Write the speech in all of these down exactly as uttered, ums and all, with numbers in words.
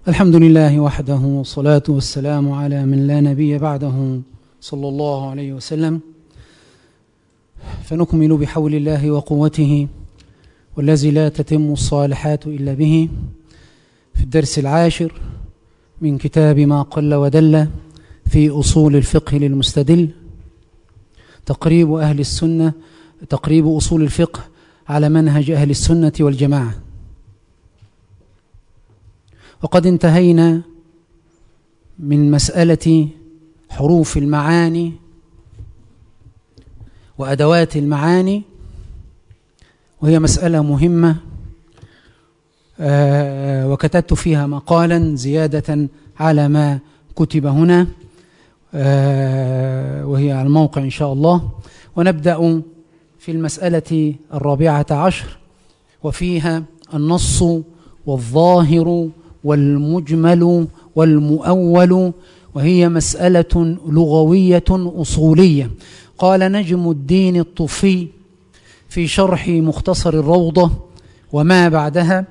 الحمد لله وحده والصلاة والسلام على من لا نبي بعده صلى الله عليه وسلم. فنكمل بحول الله وقوته والذي لا تتم الصالحات إلا به في الدرس العاشر من كتاب ما قل ودل في أصول الفقه للمستدل، تقريب أهل السنة تقريب أصول الفقه على منهج أهل السنة والجماعة. وقد انتهينا من مسألة حروف المعاني وأدوات المعاني، وهي مسألة مهمة، آه وكتبت فيها مقالا زيادة على ما كتب هنا، آه وهي على الموقع إن شاء الله. ونبدأ في المسألة الرابعة عشر، وفيها النص والظاهر والمجمل والمؤول، وهي مسألة لغوية أصولية. قال نجم الدين الطفي في شرح مختصر الروضة وما بعدها،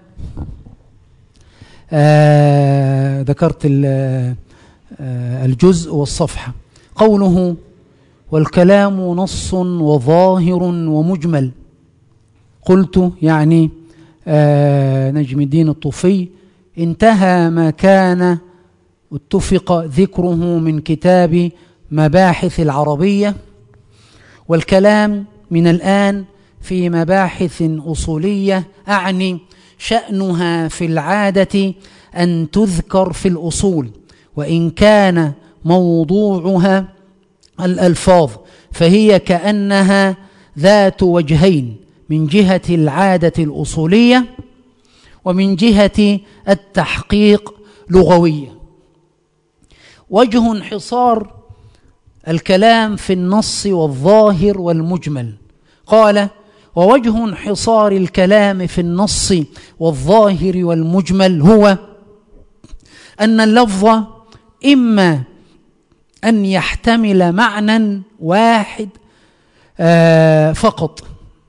آه ذكرت آه الجزء والصفحة. قوله والكلام نص وظاهر ومجمل، قلت يعني آه نجم الدين الطفي انتهى ما كان اتفق ذكره من كتاب مباحث العربية، والكلام من الآن في مباحث أصولية، أعني شأنها في العادة أن تذكر في الأصول، وإن كان موضوعها الألفاظ فهي كأنها ذات وجهين، من جهة العادة الأصولية ومن جهة التحقيق لغوية. وجه انحصار الكلام في النص والظاهر والمجمل، قال ووجه انحصار الكلام في النص والظاهر والمجمل هو أن اللفظ إما أن يحتمل معنى واحد آه فقط،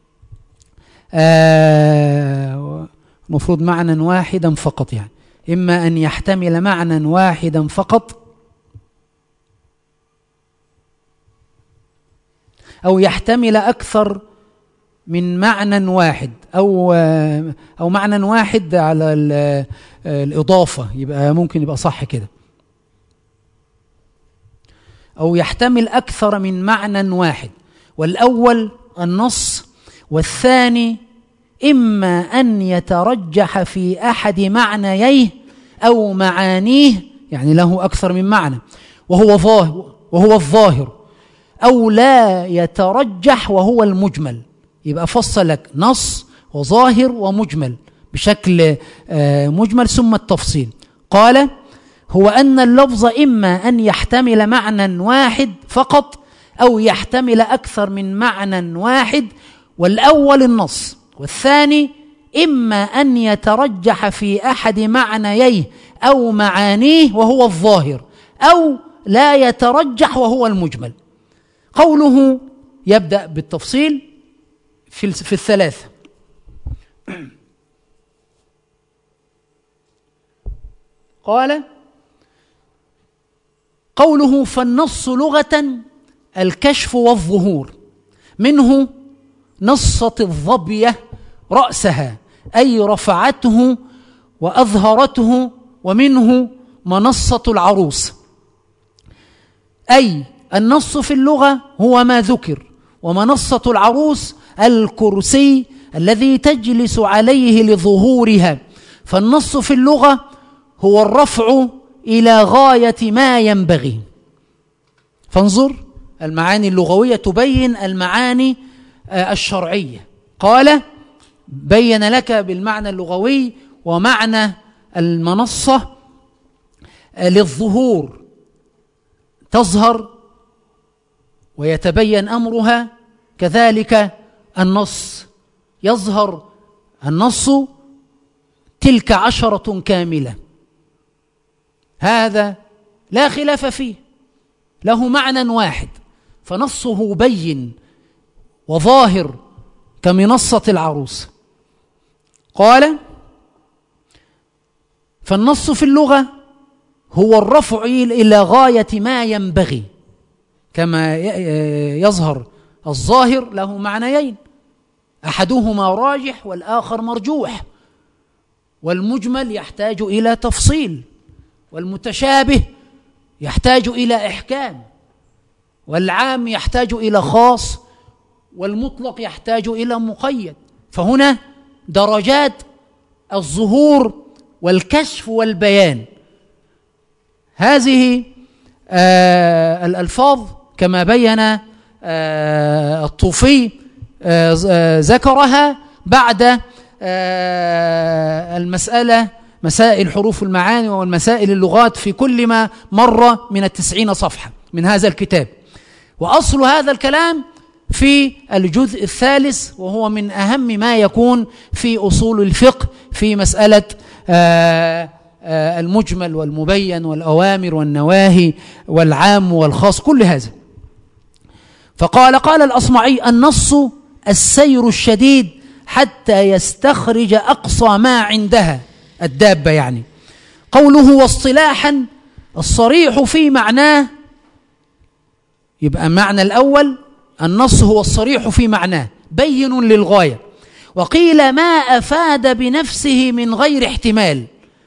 آه مفروض معنى واحدا فقط، يعني إما أن يحتمل معنى واحدا فقط أو يحتمل أكثر من معنى واحد، أو أو معنى واحد على الإضافة، يبقى ممكن يبقى صح كده، أو يحتمل أكثر من معنى واحد. والأول النص، والثاني إما أن يترجح في أحد معنييه أو معانيه، يعني له أكثر من معنى وهو ظاهر وهو الظاهر، أو لا يترجح وهو المجمل. يبقى فصل لك نص وظاهر ومجمل بشكل مجمل ثم التفصيل. قال هو أن اللفظ إما أن يحتمل معنى واحد فقط أو يحتمل أكثر من معنى واحد، والأول النص، والثاني إما أن يترجح في أحد معنييه أو معانيه وهو الظاهر، أو لا يترجح وهو المجمل. قوله يبدأ بالتفصيل في في الثلاثة. قال قوله فالنص لغة الكشف والظهور، منه نصت الظبية رأسها أي رفعته وأظهرته، ومنه منصة العروس، أي النص في اللغة هو ما ذكر، ومنصة العروس الكرسي الذي تجلس عليه لظهورها. فالنص في اللغة هو الرفع إلى غاية ما ينبغي. فانظر، المعاني اللغوية تبين المعاني الشرعية. قال بين لك بالمعنى اللغوي ومعنى المنصة للظهور، تظهر ويتبين أمرها، كذلك النص يظهر النص تلك عشرة كاملة. هذا لا خلاف فيه، له معنى واحد، فنصه بين وظاهر كمنصة العروس. قال فالنص في اللغة هو الرفع إلى غاية ما ينبغي، كما يظهر الظاهر له معنيين، أحدهما راجح والآخر مرجوح، والمجمل يحتاج إلى تفصيل، والمتشابه يحتاج إلى إحكام، والعام يحتاج إلى خاص، والمطلق يحتاج إلى مقيد. فهنا درجات الظهور والكشف والبيان. هذه آه الألفاظ كما بين آه الطوفي آه آه ذكرها بعد آه المسألة مسائل حروف المعاني والمسائل اللغات في كل ما مر من التسعين صفحة من هذا الكتاب. وأصل هذا الكلام في الجزء الثالث، وهو من أهم ما يكون في أصول الفقه في مسألة آه آه المجمل والمبين والأوامر والنواهي والعام والخاص، كل هذا. فقال قال الأصمعي: النص السير الشديد حتى يستخرج أقصى ما عندها، الدابة يعني. قوله واصطلاحا الصريح في معناه، يبقى معنى الأول النص هو الصريح في معناه بين للغاية. وقيل ما أفاد بنفسه من غير احتمال.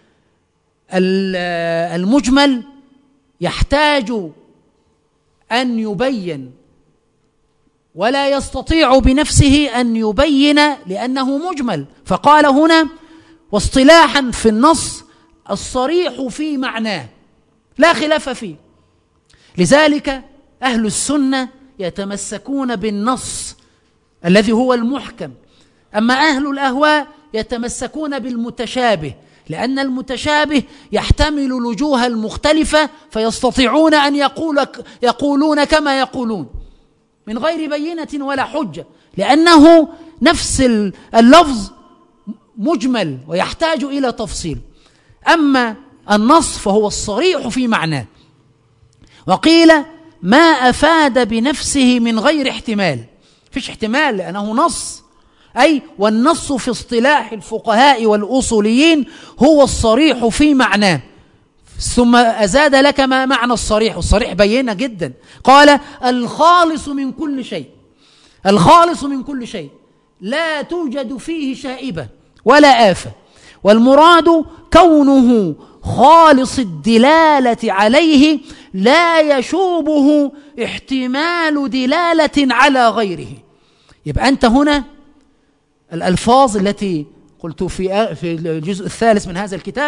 المجمل يحتاج أن يبين ولا يستطيع بنفسه أن يبين لأنه مجمل. فقال هنا واصطلاحا في النص الصريح في معناه لا خلاف فيه. لذلك أهل السنة يتمسكون بالنص الذي هو المحكم، أما أهل الأهواء يتمسكون بالمتشابه، لأن المتشابه يحتمل الوجوه المختلفة فيستطيعون أن يقول يقولون كما يقولون من غير بينة ولا حجة، لأنه نفس اللفظ مجمل ويحتاج إلى تفصيل. أما النص فهو الصريح في معناه. وقيل ما أفاد بنفسه من غير احتمال، فيش احتمال لأنه نص، أي والنص في اصطلاح الفقهاء والأصوليين هو الصريح في معناه. ثم أزاد لك ما معنى الصريح، والصريح بينه جدا. قال الخالص من كل شيء، الخالص من كل شيء لا توجد فيه شائبة ولا آفة، والمراد كونه خالص الدلالة عليه لا يشوبه احتمال دلالة على غيره. يبقى أنت هنا الألفاظ التي قلت في في الجزء الثالث من هذا الكتاب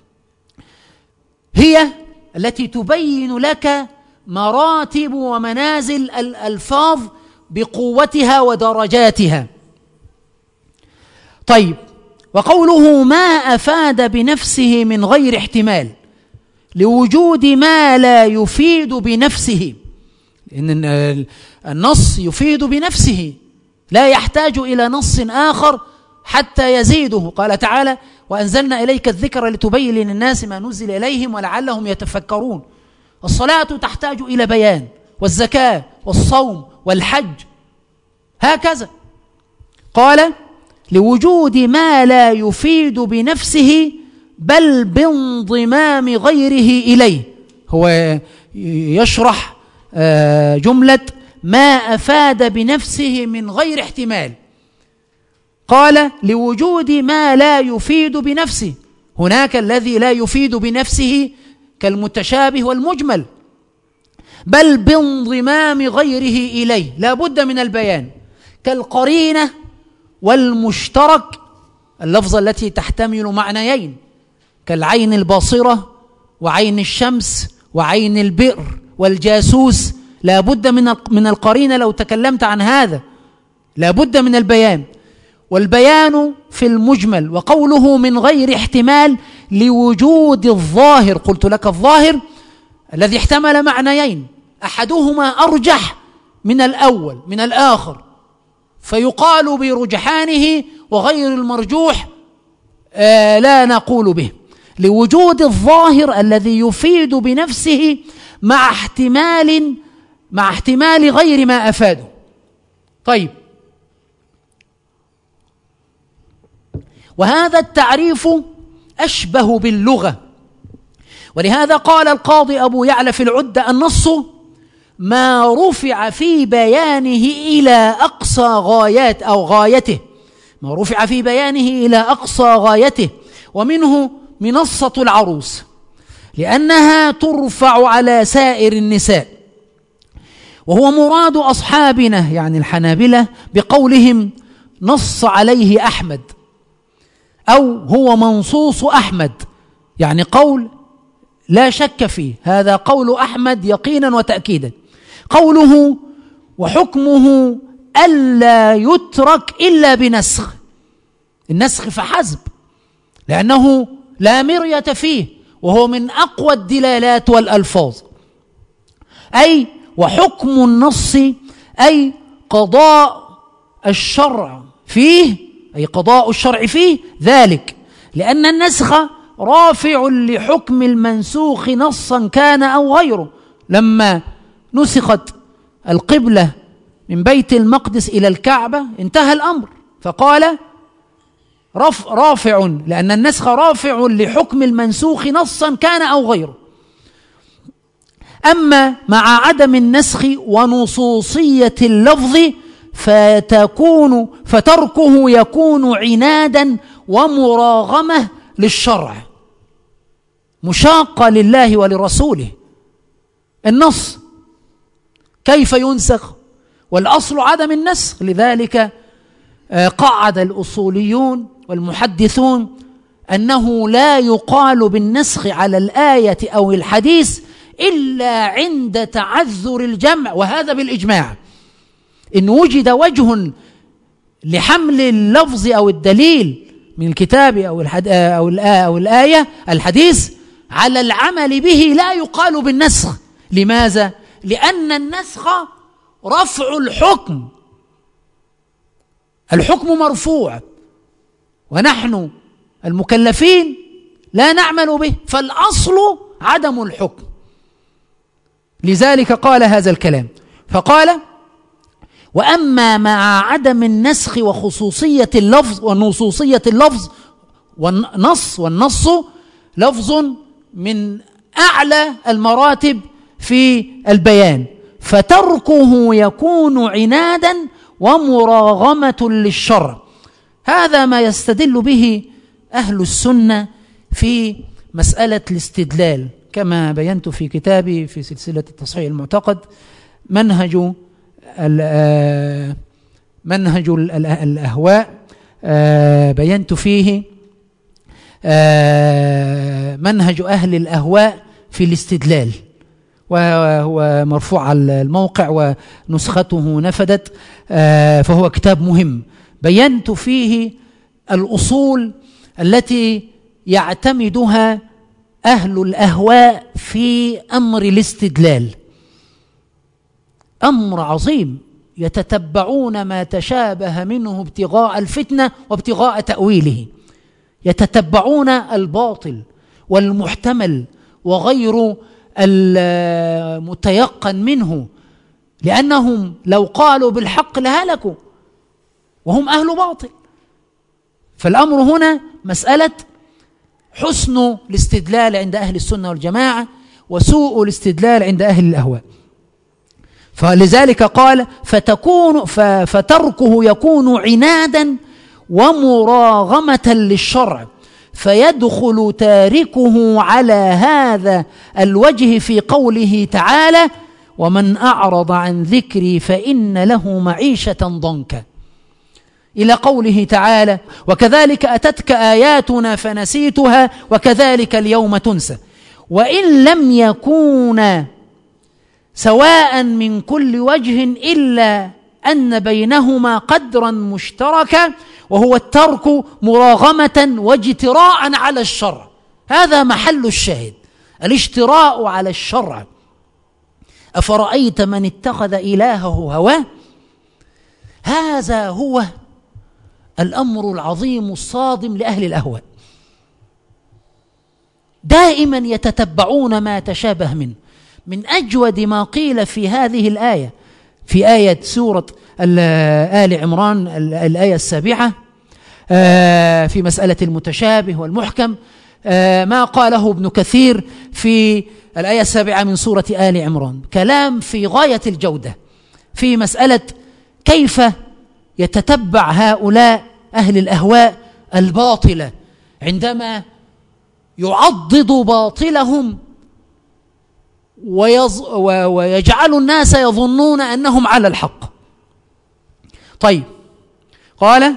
هي التي تبين لك مراتب ومنازل الألفاظ بقوتها ودرجاتها. طيب، وقوله ما أفاد بنفسه من غير احتمال لوجود ما لا يفيد بنفسه، لأن النص يفيد بنفسه لا يحتاج إلى نص آخر حتى يزيده. قال تعالى وأنزلنا إليك الذكر لتبين للناس ما نزل إليهم ولعلهم يتفكرون. الصلاة تحتاج إلى بيان، والزكاة والصوم والحج هكذا. قال لوجود ما لا يفيد بنفسه بل بانضمام غيره إليه. هو يشرح جملة ما أفاد بنفسه من غير احتمال. قال لوجود ما لا يفيد بنفسه، هناك الذي لا يفيد بنفسه كالمتشابه والمجمل، بل بانضمام غيره إليه لا بد من البيان، كالقرينة والمشترك، اللفظة التي تحتمل معنيين، كالعين الباصرة وعين الشمس وعين البئر والجاسوس، لا بد من من القرينة. لو تكلمت عن هذا لا بد من البيان، والبيان في المجمل. وقوله من غير احتمال لوجود الظاهر، قلت لك الظاهر الذي احتمل معنيين أحدهما أرجح من الأول من الآخر، فيقال برجحانه، وغير المرجوح آه لا نقول به، لوجود الظاهر الذي يفيد بنفسه مع احتمال مع احتمال غير ما أفاده. طيب، وهذا التعريف أشبه باللغة. ولهذا قال القاضي أبو يعلى في العدة: النص ما رفع في بيانه إلى أقصى غايات أو غايته، ما رفع في بيانه إلى أقصى غايته. ومنه منصة العروس، لأنها ترفع على سائر النساء، وهو مراد أصحابنا يعني الحنابلة بقولهم نص عليه أحمد، أو هو منصوص أحمد، يعني قول لا شك فيه، هذا قول أحمد يقينا وتأكيدا. قوله وحكمه ألا يترك إلا بنسخ، النسخ فحسب، لأنه لا مرية فيه، وهو من أقوى الدلالات والألفاظ. أي وحكم النص أي قضاء الشرع فيه، أي قضاء الشرع فيه ذلك، لأن النسخ رافع لحكم المنسوخ نصا كان أو غيره. لما نسخت القبلة من بيت المقدس إلى الكعبة انتهى الأمر، فقال رف رافع، لأن النسخ رافع لحكم المنسوخ نصا كان أو غيره. أما مع عدم النسخ ونصوصية اللفظ فتكون فتركه يكون عنادا ومراغمة للشرع، مشاقة لله ولرسوله. النص كيف ينسخ؟ والأصل عدم النسخ. لذلك قعد الأصوليون والمحدثون أنه لا يقال بالنسخ على الآية أو الحديث إلا عند تعذر الجمع، وهذا بالإجماع. إن وجد وجه لحمل اللفظ أو الدليل من الكتاب أو أو أو الآية الحديث على العمل به لا يقال بالنسخ. لماذا؟ لأن النسخ رفع الحكم، الحكم مرفوع، ونحن المكلفين لا نعمل به، فالأصل عدم الحكم. لذلك قال هذا الكلام، فقال وأما مع عدم النسخ وخصوصية اللفظ ونصوصية اللفظ والنص، والنص لفظ من أعلى المراتب في البيان، فتركه يكون عنادا ومراغمة للشرع. هذا ما يستدل به أهل السنة في مسألة الاستدلال، كما بينت في كتابي في سلسلة التصحيح المعتقد منهج منهج الأهواء، بينت فيه منهج أهل الأهواء في الاستدلال، وهو مرفوع على الموقع ونسخته نفدت، فهو كتاب مهم. بينت فيه الأصول التي يعتمدها أهل الأهواء في أمر الاستدلال، أمر عظيم، يتتبعون ما تشابه منه ابتغاء الفتنة وابتغاء تأويله، يتتبعون الباطل والمحتمل وغير المتيقن منه، لأنهم لو قالوا بالحق لهلكوا وهم أهل باطل. فالأمر هنا مسألة حسن الاستدلال عند أهل السنة والجماعة وسوء الاستدلال عند أهل الأهواء. فلذلك قال فتكون فتركه يكون عنادا ومراغمة للشرع، فيدخل تاركه على هذا الوجه في قوله تعالى ومن أعرض عن ذكري فإن له معيشة ضنكا، إلى قوله تعالى وكذلك أتتك آياتنا فنسيتها وكذلك اليوم تنسى. وإن لم يكون سواء من كل وجه إلا أن بينهما قدرا مشتركا، وهو الترك مراغمة واجتراء على الشرع. هذا محل الشاهد، الاجتراء على الشرع. أفرأيت من اتخذ إلهه هواه؟ هذا هو الأمر العظيم الصادم لأهل الأهواء، دائما يتتبعون ما تشابه منه. من أجود ما قيل في هذه الآية في آية سورة آل عمران الآية السابعة في مسألة المتشابه والمحكم، ما قاله ابن كثير في الآية السابعة من سورة آل عمران، كلام في غاية الجودة في مسألة كيف يتتبع هؤلاء أهل الأهواء الباطلة عندما يعضد باطلهم ويز ويجعل الناس يظنون أنهم على الحق. طيب، قال: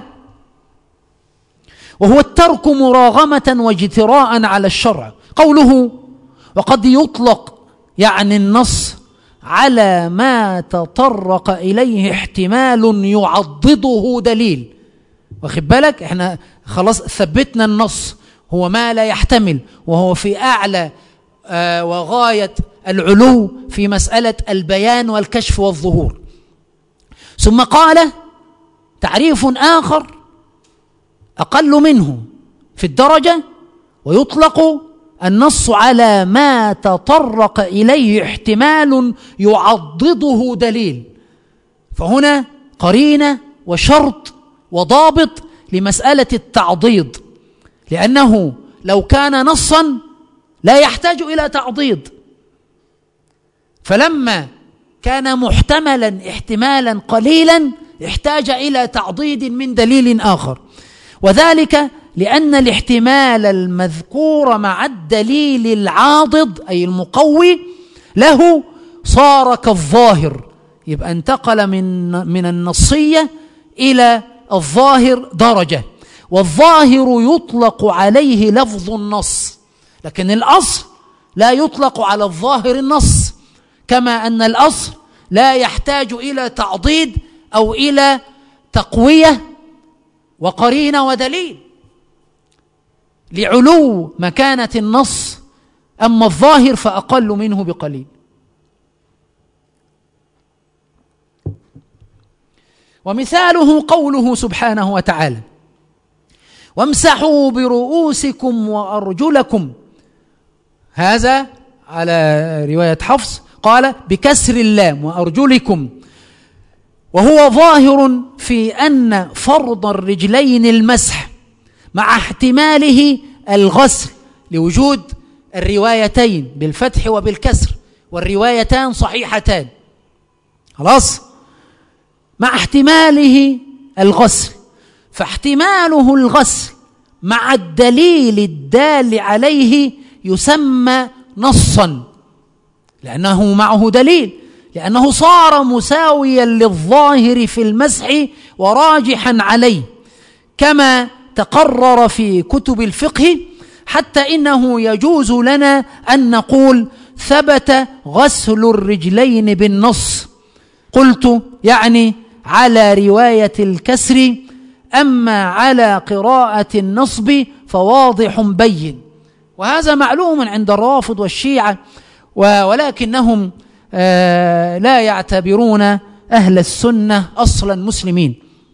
وهو الترك مراغمة واجتراء على الشرع. قوله وقد يطلق يعني النص على ما تطرق إليه احتمال يعضده دليل. واخد بالك، احنا خلاص ثبتنا النص هو ما لا يحتمل، وهو في أعلى آه وغاية العلو في مسألة البيان والكشف والظهور. ثم قال تعريف آخر أقل منه في الدرجة: ويطلق النص على ما تطرق إليه احتمال يعضده دليل. فهنا قرينة وشرط وضابط لمسألة التعضيد، لأنه لو كان نصا لا يحتاج إلى تعضيد، فلما كان محتملا احتمالا قليلا احتاج إلى تعضيد من دليل آخر، وذلك لأن الاحتمال المذكور مع الدليل العاضد أي المقوي له صار كالظاهر، يبقى انتقل من من النصية إلى الظاهر درجة. والظاهر يطلق عليه لفظ النص، لكن الأصل لا يطلق على الظاهر النص، كما أن الأصل لا يحتاج إلى تعضيد أو إلى تقوية وقرينة ودليل لعلو مكانة النص، أما الظاهر فأقل منه بقليل. ومثاله قوله سبحانه وتعالى: وامسحوا برؤوسكم وأرجلكم. هذا على رواية حفص قال بكسر اللام وأرجلكم، وهو ظاهر في أن فرض الرجلين المسح مع احتماله الغسل لوجود الروايتين بالفتح وبالكسر، والروايتان صحيحتان، خلاص، مع احتماله الغسل، فاحتماله الغسل مع الدليل الدال عليه يسمى نصا، لأنه معه دليل، لأنه صار مساويا للظاهر في المسح وراجحا عليه، كما تقرر في كتب الفقه، حتى إنه يجوز لنا أن نقول ثبت غسل الرجلين بالنص. قلت يعني على رواية الكسر، أما على قراءة النصب فواضح بين، وهذا معلوم عند الرافض والشيعة، ولكنهم لا يعتبرون أهل السنة أصلا مسلمين،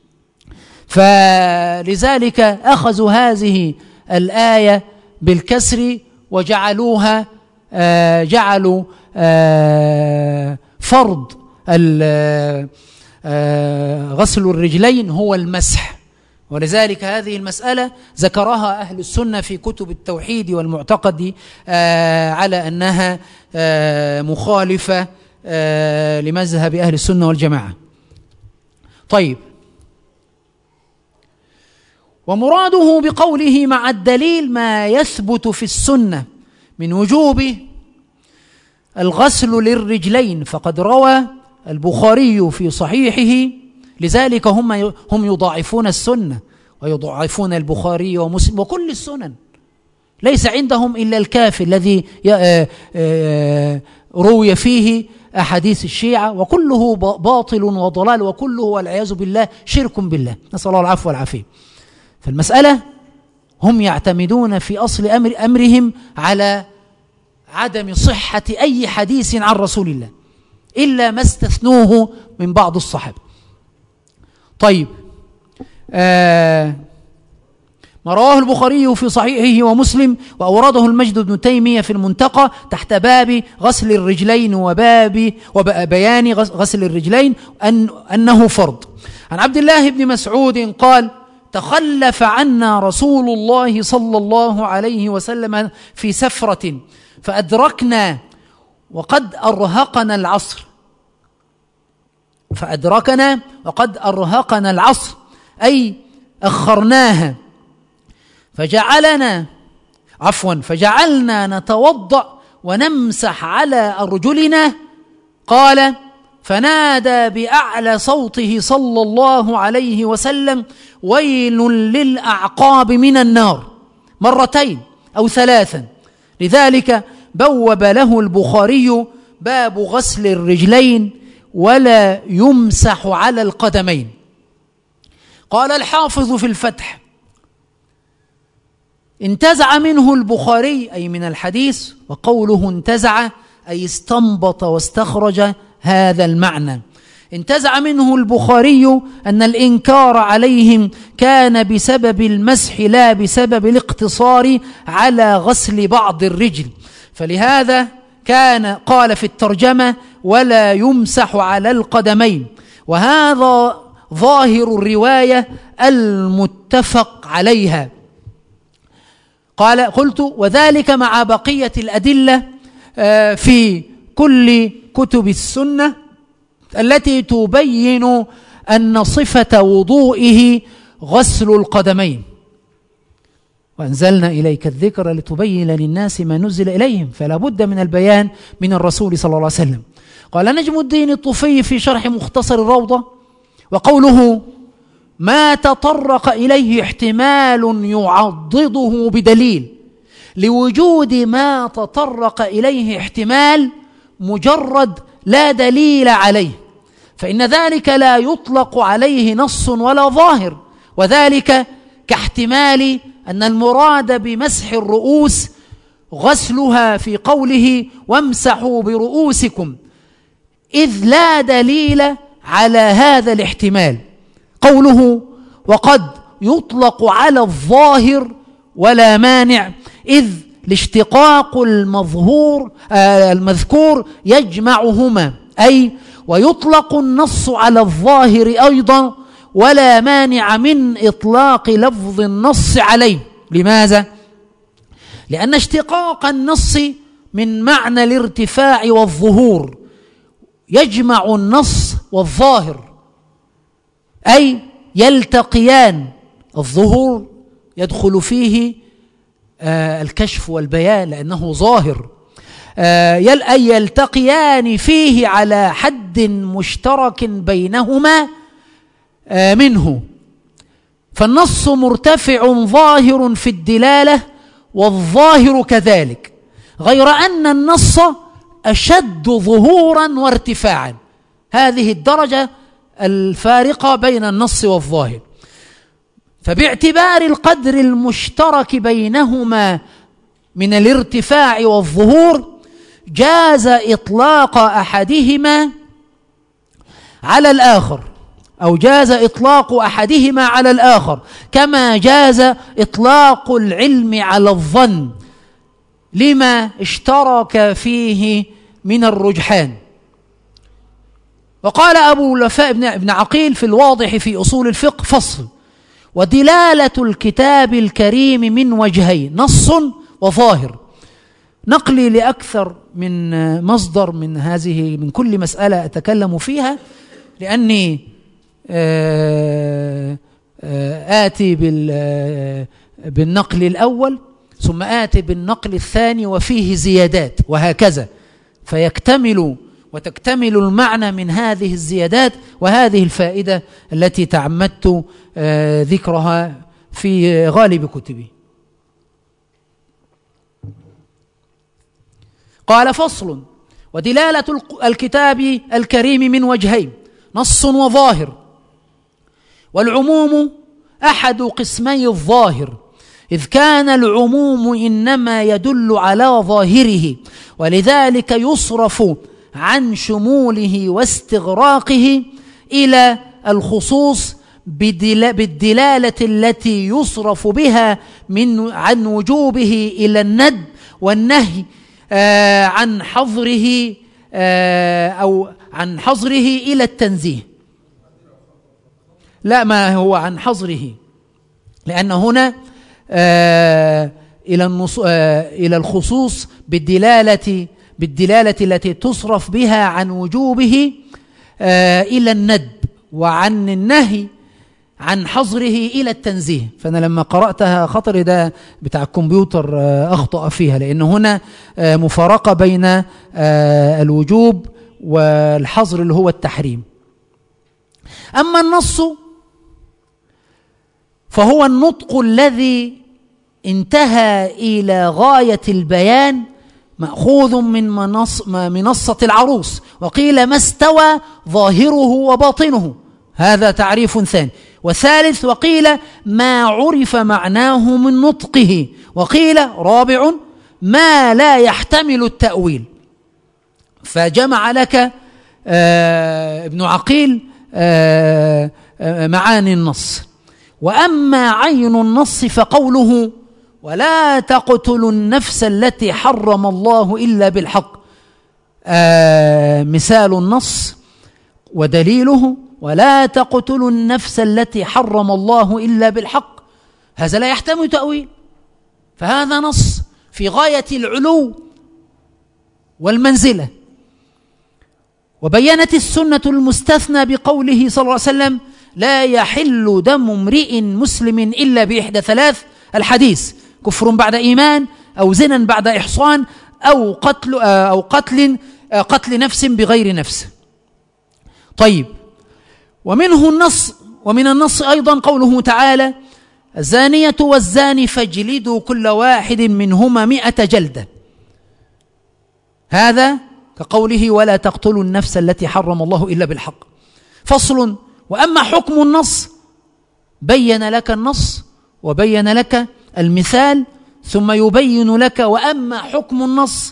فلذلك أخذوا هذه الآية بالكسر وجعلوها جعلوا فرض غسل الرجلين هو المسح. ولذلك هذه المسألة ذكرها أهل السنة في كتب التوحيد والمعتقد على أنها مخالفة لمذهب أهل السنة والجماعة. طيب، ومراده بقوله مع الدليل ما يثبت في السنة من وجوب الغسل للرجلين، فقد روى البخاري في صحيحه، لذلك هم هم يضاعفون السنة ويضاعفون البخاري ومسلم وكل السنن، ليس عندهم إلا الكافي الذي روي فيه أحاديث الشيعة، وكله باطل وضلال، وكله والعياذ بالله شرك بالله، نسأل الله العفو والعافية. فالمسألة هم يعتمدون في أصل أمر أمرهم على عدم صحة أي حديث عن رسول الله إلا ما استثنوه من بعض الصحابة. طيب، آه ما رواه البخاري في صحيحه ومسلم، وأورده المجد بن تيمية في المنتقى تحت باب غسل الرجلين وباب وبيان غسل الرجلين أن أنه فرض. عن عبد الله بن مسعود قال: تخلف عنا رسول الله صلى الله عليه وسلم في سفرة فأدركنا وقد أرهقنا العصر فأدركنا وقد أرهقنا العصر أي أخرناها فجعلنا عفوا فجعلنا نتوضأ ونمسح على أرجلنا. قال فنادى بأعلى صوته صلى الله عليه وسلم ويل للأعقاب من النار مرتين أو ثلاثا. لذلك بوب له البخاري باب غسل الرجلين ولا يمسح على القدمين. قال الحافظ في الفتح انتزع منه البخاري أي من الحديث، وقوله انتزع أي استنبط واستخرج هذا المعنى. انتزع منه البخاري أن الإنكار عليهم كان بسبب المسح لا بسبب الاقتصار على غسل بعض الرجل، فلهذا كان قال في الترجمة ولا يمسح على القدمين، وهذا ظاهر الرواية المتفق عليها. قال قلت وذلك مع بقية الأدلة في كل كتب السنة التي تبين أن صفة وضوئه غسل القدمين. وأنزلنا إليك الذكر لتبين للناس ما نزل إليهم، فلا بد من البيان من الرسول صلى الله عليه وسلم. قال نجم الدين الطفي في شرح مختصر الروضة وقوله ما تطرق إليه احتمال يعضده بدليل لوجود ما تطرق إليه احتمال مجرد لا دليل عليه، فإن ذلك لا يطلق عليه نص ولا ظاهر، وذلك كاحتمال أن المراد بمسح الرؤوس غسلها في قوله وامسحوا برؤوسكم، إذ لا دليل على هذا الاحتمال. قوله وقد يطلق على الظاهر ولا مانع، إذ الاشتقاق المظهور آه المذكور يجمعهما، أي ويطلق النص على الظاهر أيضا ولا مانع من إطلاق لفظ النص عليه. لماذا؟ لأن اشتقاق النص من معنى الارتفاع والظهور يجمع النص والظاهر، أي يلتقيان، الظهور يدخل فيه آه الكشف والبيان لأنه ظاهر، آه أي يلتقيان فيه على حد مشترك بينهما آه منه، فالنص مرتفع ظاهر في الدلالة والظاهر كذلك، غير أن النص أشد ظهورا وارتفاعا. هذه الدرجة الفارقة بين النص والظاهر. فباعتبار القدر المشترك بينهما من الارتفاع والظهور جاز إطلاق أحدهما على الآخر، أو جاز إطلاق أحدهما على الآخر، كما جاز إطلاق العلم على الظن لما اشترك فيه من الرجحان. وقال أبو الوفاء بن عقيل في الواضح في أصول الفقه فصل ودلالة الكتاب الكريم من وجهين نص وظاهر. نقلي لأكثر من مصدر من هذه من كل مسألة أتكلم فيها، لأني آتي بالنقل الأول ثم آتي بالنقل الثاني وفيه زيادات، وهكذا فيكتمل وتكتمل المعنى من هذه الزيادات وهذه الفائدة التي تعمدت ذكرها في غالب كتبي. قال فصل ودلالة الكتاب الكريم من وجهين نص وظاهر، والعموم أحد قسمي الظاهر، إذ كان العموم إنما يدل على ظاهره، ولذلك يصرف عن شموله واستغراقه إلى الخصوص بالدلالة التي يصرف بها من عن وجوبه إلى الندب والنهي آه عن حظره آه أو عن حظره إلى التنزيه. لا، ما هو عن حظره لأن هنا آه إلى آه إلى الخصوص بالدلالة بالدلالة التي تصرف بها عن وجوبه آه إلى الندب، وعن النهي عن حظره إلى التنزيه. فأنا لما قرأتها خطري ده بتاع الكمبيوتر آه أخطأ فيها، لأن هنا آه مفارقة بين آه الوجوب والحظر اللي هو التحريم. أما النص فهو النطق الذي انتهى إلى غاية البيان، مأخوذ من منص منصة العروس، وقيل ما استوى ظاهره وباطنه، هذا تعريف ثاني. وثالث وقيل ما عرف معناه من نطقه، وقيل رابع ما لا يحتمل التأويل. فجمع لك آه ابن عقيل آه آه معاني النص. وأما عين النص فقوله ولا تقتلوا النفس التي حرم الله إلا بالحق، آه مثال النص ودليله ولا تقتلوا النفس التي حرم الله إلا بالحق، هذا لا يحتمل تأويل، فهذا نص في غاية العلو والمنزلة. وبينت السنة المستثنى بقوله صلى الله عليه وسلم لا يحل دم امرئ مسلم إلا بإحدى ثلاث، الحديث كفر بعد إيمان، أو زنا بعد إحصان، أو قتل أو قتل قتل نفس بغير نفس. طيب، ومنه النص ومن النص أيضا قوله تعالى الزانية والزاني فاجلدوا كل واحد منهما مئة جلدة، هذا كقوله ولا تقتلوا النفس التي حرم الله إلا بالحق. فصل. وأما حكم النص بين لك النص وبين لك المثال، ثم يبين لك وأما حكم النص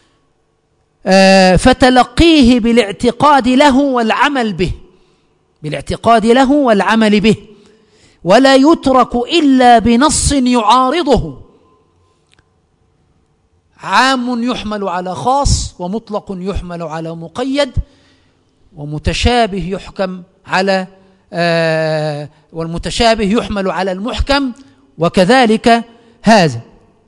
آه فتلقيه بالاعتقاد له والعمل به، بالاعتقاد له والعمل به، ولا يترك إلا بنص يعارضه. عام يحمل على خاص، ومطلق يحمل على مقيد، ومتشابه يحكم على آه والمتشابه يحمل على المحكم، وكذلك هذا.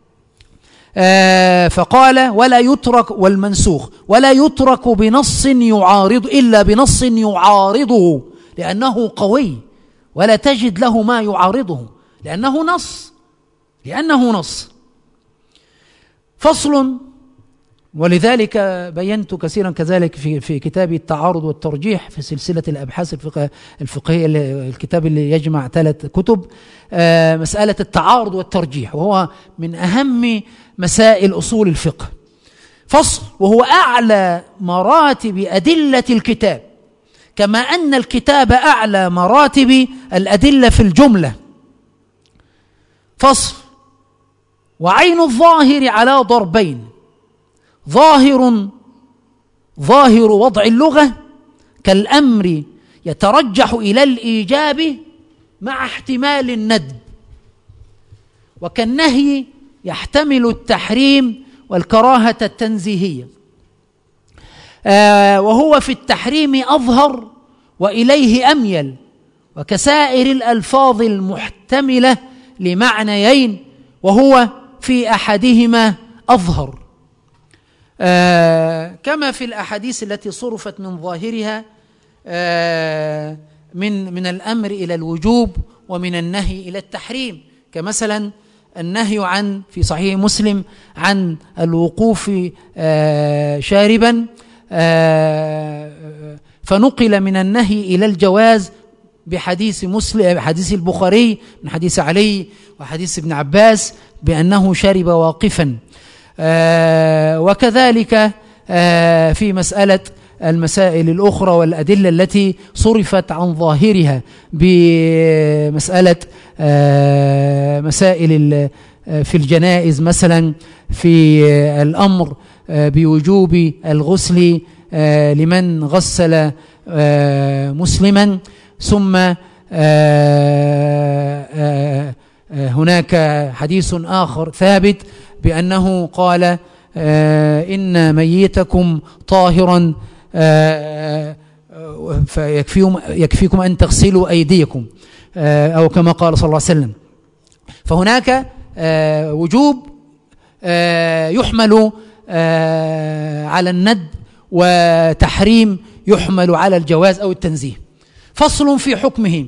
آه فقال ولا يترك، والمنسوخ ولا يترك بنص يعارض إلا بنص يعارضه، لأنه قوي ولا تجد له ما يعارضه، لأنه نص لأنه نص. فصل. ولذلك بينت كثيرا كذلك في في كتابي التعارض والترجيح في سلسلة الأبحاث الفقهية، الكتاب اللي يجمع ثلاث كتب، مسألة التعارض والترجيح، وهو من أهم مسائل أصول الفقه. فصل. وهو أعلى مراتب أدلة الكتاب، كما أن الكتاب أعلى مراتب الأدلة في الجملة. فصل. وعين الظاهر على ضربين: ظاهر ظاهر وضع اللغة كالأمر يترجح إلى الإيجاب مع احتمال الندب، وكالنهي يحتمل التحريم والكراهة التنزيهية. آه وهو في التحريم أظهر وإليه أميل، وكسائر الألفاظ المحتملة لمعنيين، وهو في أحدهما أظهر، آه كما في الأحاديث التي صرفت من ظاهرها آه من من الأمر إلى الوجوب، ومن النهي إلى التحريم، كمثلا النهي عن في صحيح مسلم عن الوقوف آه شاربا، آه فنقل من النهي إلى الجواز بحديث مسلم حديث البخاري من حديث علي وحديث ابن عباس بأنه شرب واقفا. آه وكذلك آه في مسألة المسائل الأخرى والأدلة التي صرفت عن ظاهرها بمسألة آه مسائل في الجنائز، مثلا في الأمر آه بوجوب الغسل آه لمن غسل آه مسلما، ثم آه آه هناك حديث آخر ثابت بأنه قال آه إن ميتكم طاهرا آه فيكفيكم أن تغسلوا أيديكم، آه أو كما قال صلى الله عليه وسلم. فهناك آه وجوب آه يحمل آه على الندب، وتحريم يحمل على الجواز أو التنزيه. فصل في حكمه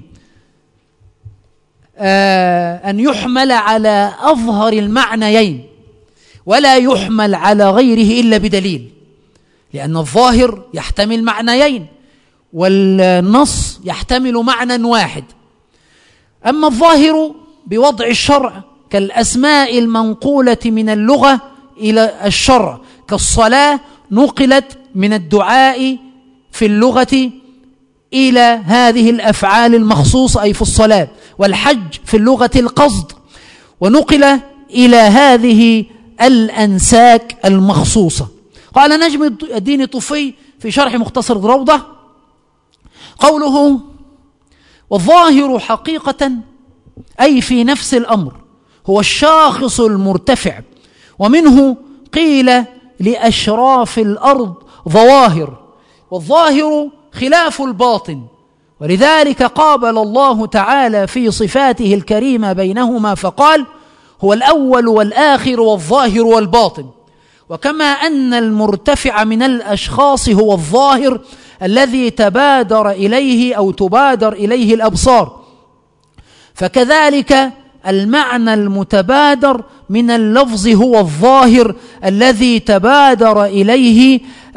آه أن يحمل على أظهر المعنيين ولا يحمل على غيره إلا بدليل، لأن الظاهر يحتمل معنيين والنص يحتمل معنى واحد. أما الظاهر بوضع الشرع كالأسماء المنقولة من اللغة إلى الشرع، كالصلاة نقلت من الدعاء في اللغة إلى هذه الأفعال المخصوصة أي في الصلاة، والحج في اللغة القصد ونقل إلى هذه الأنساك المخصوصة. قال نجم الدين طفي في شرح مختصر الروضة قوله: والظاهر حقيقة أي في نفس الأمر هو الشاخص المرتفع، ومنه قيل لأشراف الأرض ظواهر، والظاهر خلاف الباطن، ولذلك قابل الله تعالى في صفاته الكريمة بينهما فقال: هو الأول والآخر والظاهر والباطن. وكما أن المرتفع من الأشخاص هو الظاهر الذي تبادر إليه أو تبادر إليه الأبصار، فكذلك المعنى المتبادر من اللفظ هو الظاهر الذي تبادر إليه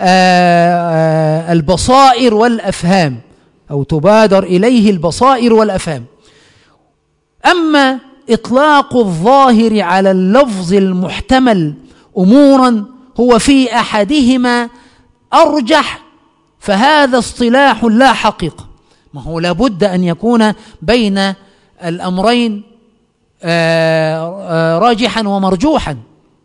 البصائر والأفهام، أو تبادر إليه البصائر والأفهام. أما إطلاق الظاهر على اللفظ المحتمل أمورا هو في أحدهما أرجح، فهذا اصطلاح لا حقيقة. ما هو لابد أن يكون بين الأمرين راجحا ومرجوحا.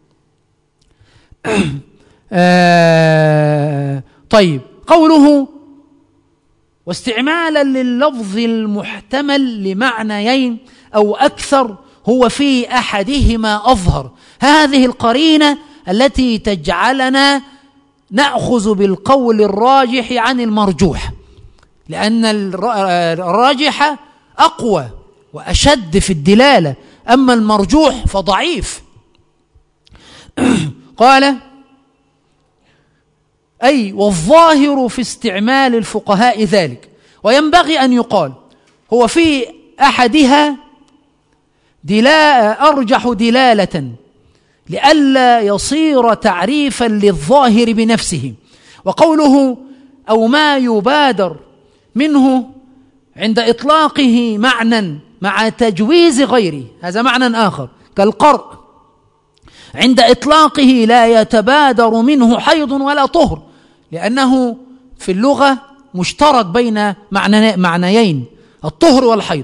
طيب، قوله: واستعمالا لللفظ المحتمل لمعنيين أو أكثر هو في أحدهما أظهر. هذه القرينة التي تجعلنا نأخذ بالقول الراجح عن المرجوح، لأن الراجح أقوى وأشد في الدلالة، أما المرجوح فضعيف. قال: أي والظاهر في استعمال الفقهاء ذلك. وينبغي أن يقال هو في أحدها دلالة أرجح دلالة لئلا يصير تعريفا للظاهر بنفسه. وقوله: أو ما يبادر منه عند إطلاقه معنى مع تجويز غيره، هذا معنى آخر كالقرء، عند إطلاقه لا يتبادر منه حيض ولا طهر، لأنه في اللغة مشترك بين معنيين الطهر والحيض.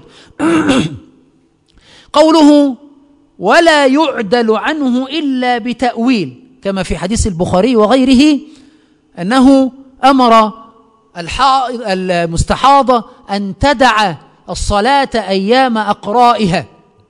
قوله: ولا يعدل عنه إلا بتأويل، كما في حديث البخاري وغيره أنه أمر المستحاضة أن تدع الصلاة أيام أقرائها،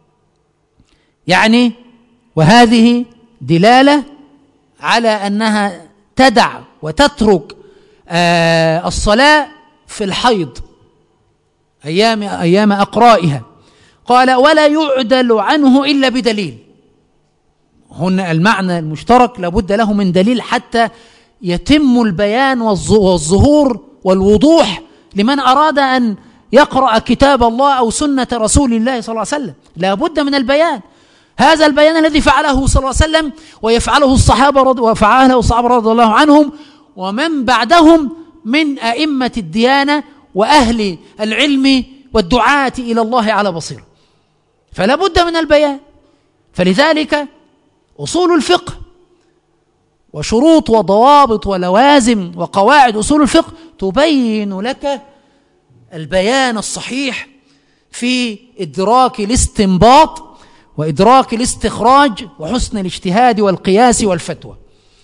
يعني وهذه دلالة على أنها تدع وتترك آه الصلاة في الحيض أيام أيام أقرائها. قال: ولا يعدل عنه إلا بدليل. هنا المعنى المشترك لابد له من دليل حتى يتم البيان والظهور والوضوح لمن أراد أن يقرأ كتاب الله أو سنة رسول الله صلى الله عليه وسلم، لابد من البيان. هذا البيان الذي فعله صلى الله عليه وسلم ويفعله الصحابة وفعله الصحابة رضي الله عنهم ومن بعدهم من أئمة الديانة وأهل العلم والدعاة إلى الله على بصيرة، فلا بد من البيان. فلذلك أصول الفقه وشروط وضوابط ولوازم وقواعد أصول الفقه تبين لك البيان الصحيح في إدراك الاستنباط وإدراك الاستخراج وحسن الاجتهاد والقياس والفتوى.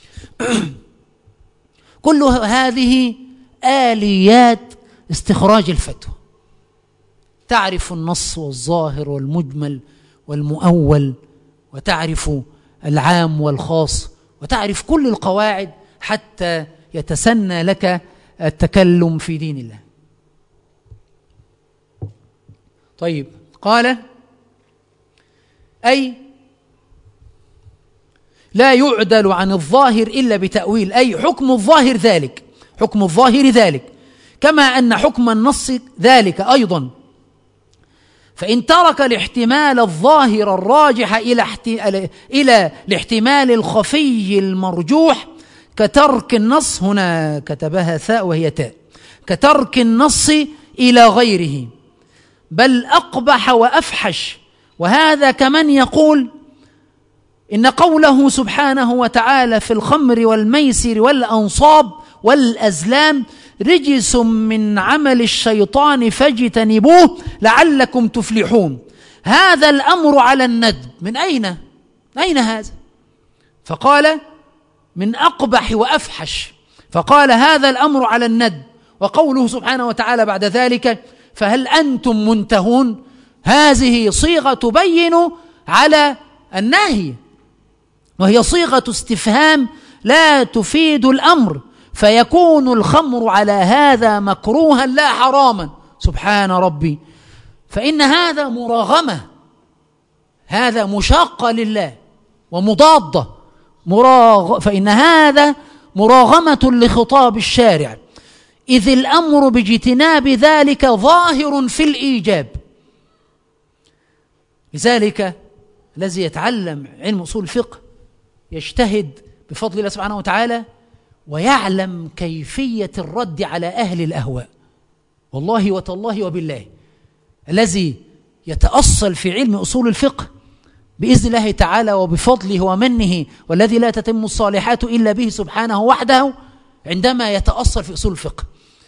كل هذه آليات استخراج الفتوى. تعرف النص والظاهر والمجمل والمؤول، وتعرف العام والخاص، وتعرف كل القواعد حتى يتسنى لك التكلم في دين الله. طيب، قال: أي لا يعدل عن الظاهر إلا بتأويل، أي حكم الظاهر ذلك، حكم الظاهر ذلك، كما أن حكم النص ذلك أيضا. فإن ترك الاحتمال الظاهر الراجح إلى إلى الاحتمال الخفي المرجوح كترك النص، هنا كتبها ثاء وهي تاء، كترك النص إلى غيره، بل أقبح وأفحش. وهذا كمن يقول إن قوله سبحانه وتعالى في الخمر والميسر والأنصاب والأزلام رجس من عمل الشيطان فاجتنبوه لعلكم تفلحون، هذا الأمر على الندب. من أين؟ أين هذا؟ فقال من أقبح وأفحش، فقال هذا الأمر على الندب. وقوله سبحانه وتعالى بعد ذلك فهل أنتم منتهون، هذه صيغة تبين على النهي، وهي صيغة استفهام لا تفيد الأمر، فيكون الخمر على هذا مكروها لا حراما. سبحان ربي، فإن هذا مراغمة، هذا مشاقة لله ومضادة، مراغ فإن هذا مراغمة لخطاب الشارع، إذ الأمر باجتناب ذلك ظاهر في الإيجاب. لذلك الذي يتعلم علم أصول الفقه يجتهد بفضل الله سبحانه وتعالى ويعلم كيفية الرد على أهل الأهواء. والله وتالله وبالله الذي يتأصل في علم أصول الفقه بإذن الله تعالى وبفضله ومنه، والذي لا تتم الصالحات إلا به سبحانه وحده، عندما يتأصل في أصول الفقه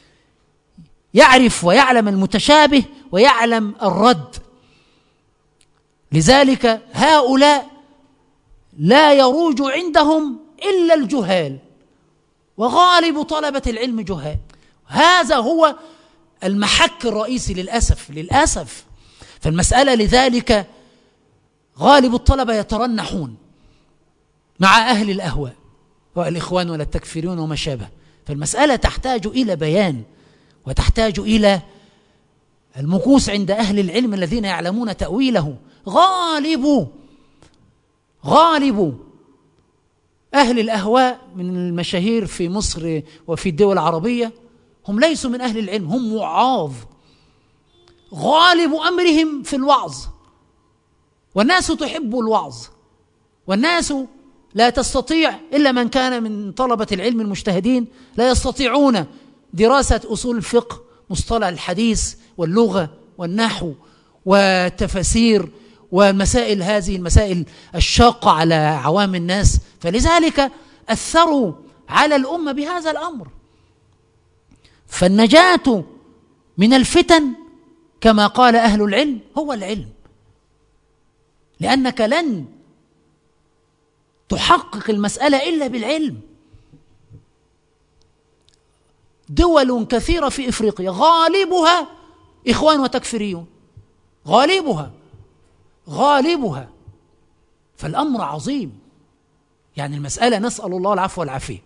يعرف ويعلم المتشابه ويعلم الرد. لذلك هؤلاء لا يروج عندهم إلا الجهال، وغالب طلبة العلم جهال. هذا هو المحك الرئيسي للأسف للأسف فالمسألة لذلك غالب الطلبة يترنحون مع أهل الأهواء والإخوان ولا التكفيرون وما شابه. فالمسألة تحتاج إلى بيان وتحتاج إلى المكوس عند أهل العلم الذين يعلمون تأويله. غالب غالب أهل الأهواء من المشاهير في مصر وفي الدول العربية هم ليسوا من أهل العلم، هم وعاظ، غالب أمرهم في الوعظ، والناس تحب الوعظ، والناس لا تستطيع إلا من كان من طلبة العلم المجتهدين لا يستطيعون دراسة أصول الفقه، مصطلح الحديث واللغة والنحو والتفاسير والمسائل، هذه المسائل الشاقة على عوام الناس. فلذلك أثروا على الأمة بهذا الأمر. فالنجاة من الفتن كما قال أهل العلم هو العلم، لأنك لن تحقق المسألة إلا بالعلم. دول كثيرة في إفريقيا غالبها إخوان وتكفيريون، غالبها غالبها فالأمر عظيم. يعني المسألة نسأل الله العفو والعافية.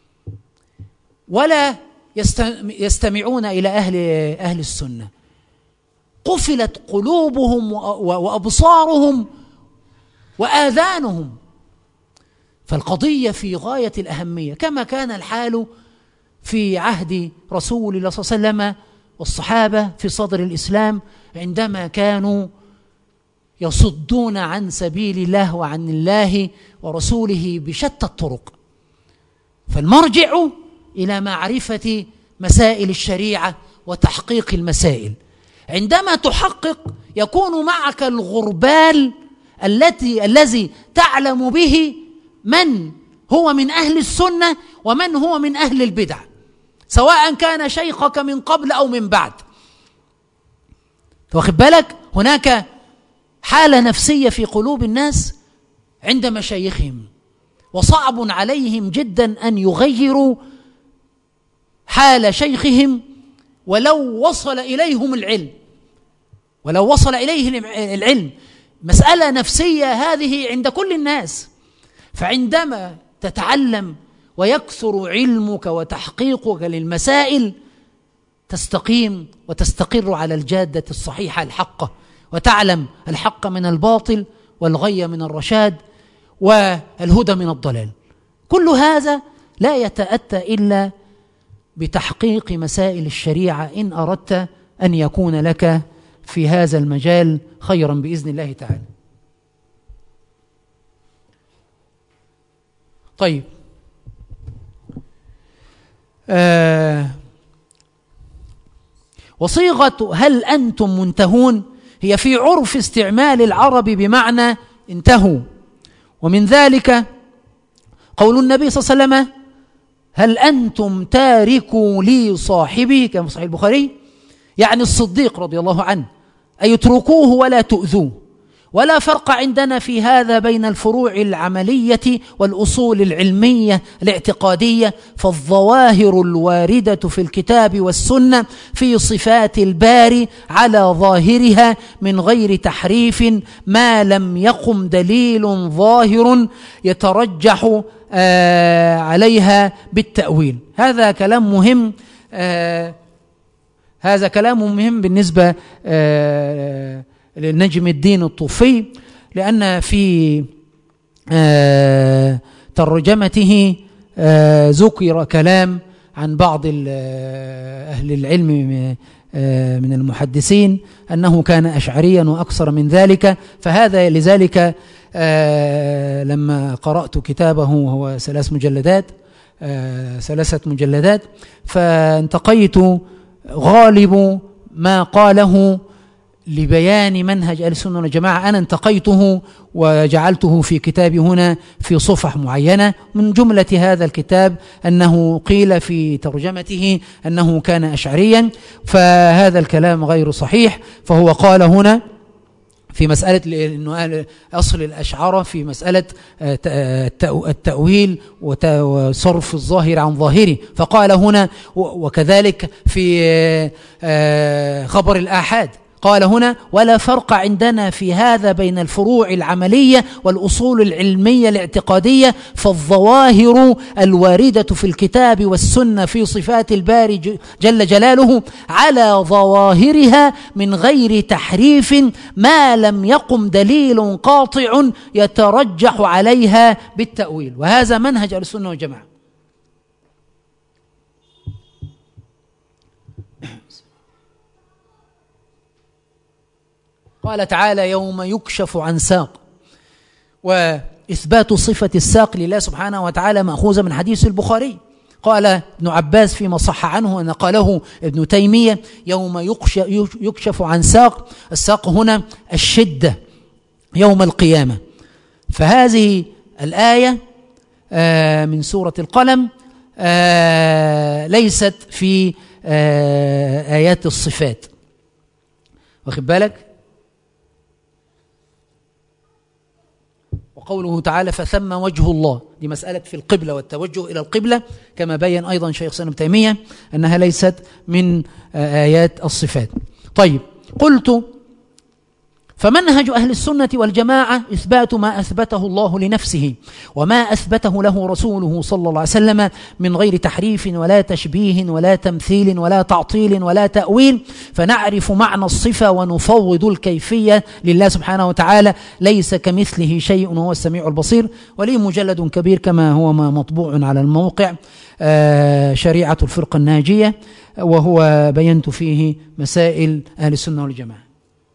ولا يستمعون إلى أهل أهل السنة، قفلت قلوبهم وأبصارهم وآذانهم. فالقضية في غاية الأهمية، كما كان الحال في عهد رسول الله صلى الله عليه وسلم والصحابة في صدر الإسلام، عندما كانوا يصدون عن سبيل الله وعن الله ورسوله بشتى الطرق. فالمرجع إلى معرفة مسائل الشريعة وتحقيق المسائل. عندما تحقق يكون معك الغربال التي الذي تعلم به من هو من أهل السنة ومن هو من أهل البدع، سواء كان شيخك من قبل أو من بعد. واخد بالك؟ هناك حالة نفسية في قلوب الناس عند مشايخهم، وصعب عليهم جدا أن يغيروا حال شيخهم ولو وصل إليهم العلم، ولو وصل إليه العلم. مسألة نفسية هذه عند كل الناس. فعندما تتعلم ويكثر علمك وتحقيقك للمسائل تستقيم وتستقر على الجادة الصحيحة الحقة، وتعلم الحق من الباطل والغي من الرشاد والهدى من الضلال. كل هذا لا يتأتى إلا بتحقيق مسائل الشريعة إن أردت أن يكون لك في هذا المجال خيرا بإذن الله تعالى. طيب، آه وصيغة هل أنتم منتهون هي في عرف استعمال العرب بمعنى انتهوا، ومن ذلك قول النبي صلى الله عليه وسلم هل أنتم تاركوا لي صاحبي كما في صحيح البخاري، يعني الصديق رضي الله عنه، أي اتركوه ولا تؤذوه. ولا فرق عندنا في هذا بين الفروع العملية والأصول العلمية الاعتقادية، فالظواهر الواردة في الكتاب والسنة في صفات الباري على ظاهرها من غير تحريف ما لم يقم دليل ظاهر يترجح آه عليها بالتأويل. هذا كلام مهم، آه هذا كلام مهم بالنسبة آه لنجم الدين الطوفي، لأن في آه ترجمته آه ذكر كلام عن بعض أهل العلم آه من المحدثين أنه كان أشعريا وأكثر من ذلك. فهذا لذلك آه لما قرأت كتابه وهو ثلاث مجلدات آه ثلاثة مجلدات فانتقيت غالب ما قاله لبيان منهج أهل السنة والجماعة، أنا انتقيته وجعلته في كتابي هنا في صفح معينة. من جملة هذا الكتاب أنه قيل في ترجمته أنه كان أشعريا، فهذا الكلام غير صحيح. فهو قال هنا في مسألة أنه أصل الأشعار في مسألة التأويل وصرف الظاهر عن ظاهره، فقال هنا وكذلك في خبر الآحاد قال هنا ولا فرق عندنا في هذا بين الفروع العملية والأصول العلمية الاعتقادية، فالظواهر الواردة في الكتاب والسنة في صفات الباري جل جلاله على ظواهرها من غير تحريف ما لم يقم دليل قاطع يترجح عليها بالتأويل. وهذا منهج أهل السنة والجماعة. قال تعالى يوم يكشف عن ساق، وإثبات صفة الساق لله سبحانه وتعالى مأخوذة من حديث البخاري. قال ابن عباس فيما صح عنه أن قاله ابن تيمية يوم يكشف عن ساق، الساق هنا الشدة يوم القيامة. فهذه الآية من سورة القلم ليست في آيات الصفات، واخد بالك. وقوله تعالى فثم وجه الله، دي مسألة في القبلة والتوجه إلى القبلة، كما بيّن أيضا شيخ الإسلام ابن تيمية أنها ليست من آيات الصفات. طيب، قلت فمنهج أهل السنة والجماعة إثبات ما أثبته الله لنفسه وما أثبته له رسوله صلى الله عليه وسلم من غير تحريف ولا تشبيه ولا تمثيل ولا تعطيل ولا تأويل، فنعرف معنى الصفة ونفوض الكيفية لله سبحانه وتعالى، ليس كمثله شيء وهو السميع البصير. ولي مجلد كبير كما هو ما مطبوع على الموقع شريعة الفرقة الناجية، وهو بينت فيه مسائل أهل السنة والجماعة.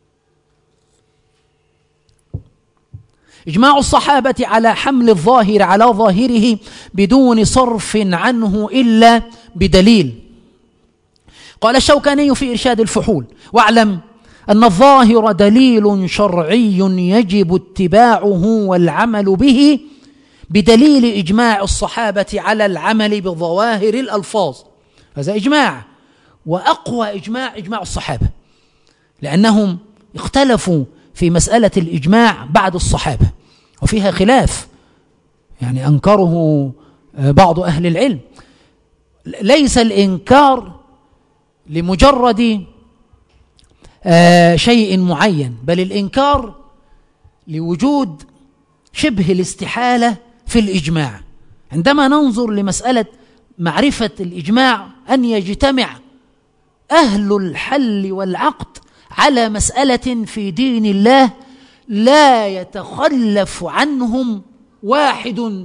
إجماع الصحابة على حمل الظاهر على ظاهره بدون صرف عنه إلا بدليل. قال الشوكاني في إرشاد الفحول واعلم أن الظاهر دليل شرعي يجب اتباعه والعمل به بدليل إجماع الصحابة على العمل بظواهر الألفاظ. هذا إجماع، وأقوى إجماع إجماع الصحابة، لأنهم اختلفوا في مسألة الإجماع بعد الصحابة وفيها خلاف، يعني أنكره بعض أهل العلم. ليس الإنكار لمجرد شيء معين، بل الإنكار لوجود شبه الاستحالة في الإجماع. عندما ننظر لمسألة معرفة الإجماع أن يجتمع أهل الحل والعقد على مسألة في دين الله لا يتخلف عنهم واحد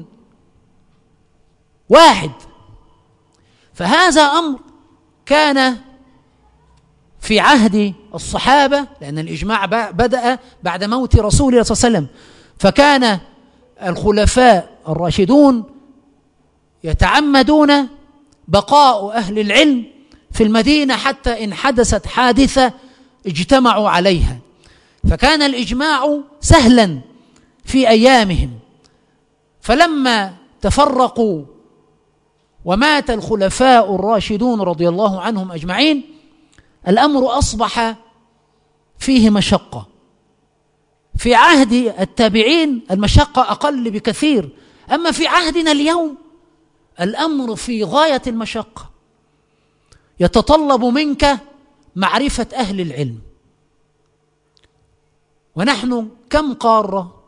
واحد. فهذا أمر كان في عهد الصحابة، لأن الإجماع بدأ بعد موت رسول الله صلى الله عليه وسلم، فكان الخلفاء الراشدون يتعمدون بقاء أهل العلم في المدينة حتى إن حدثت حادثة اجتمعوا عليها، فكان الإجماع سهلا في أيامهم. فلما تفرقوا ومات الخلفاء الراشدون رضي الله عنهم أجمعين، الأمر أصبح فيه مشقة. في عهد التابعين المشقة أقل بكثير، أما في عهدنا اليوم الأمر في غاية المشقة، يتطلب منك معرفة أهل العلم. ونحن كم قارة،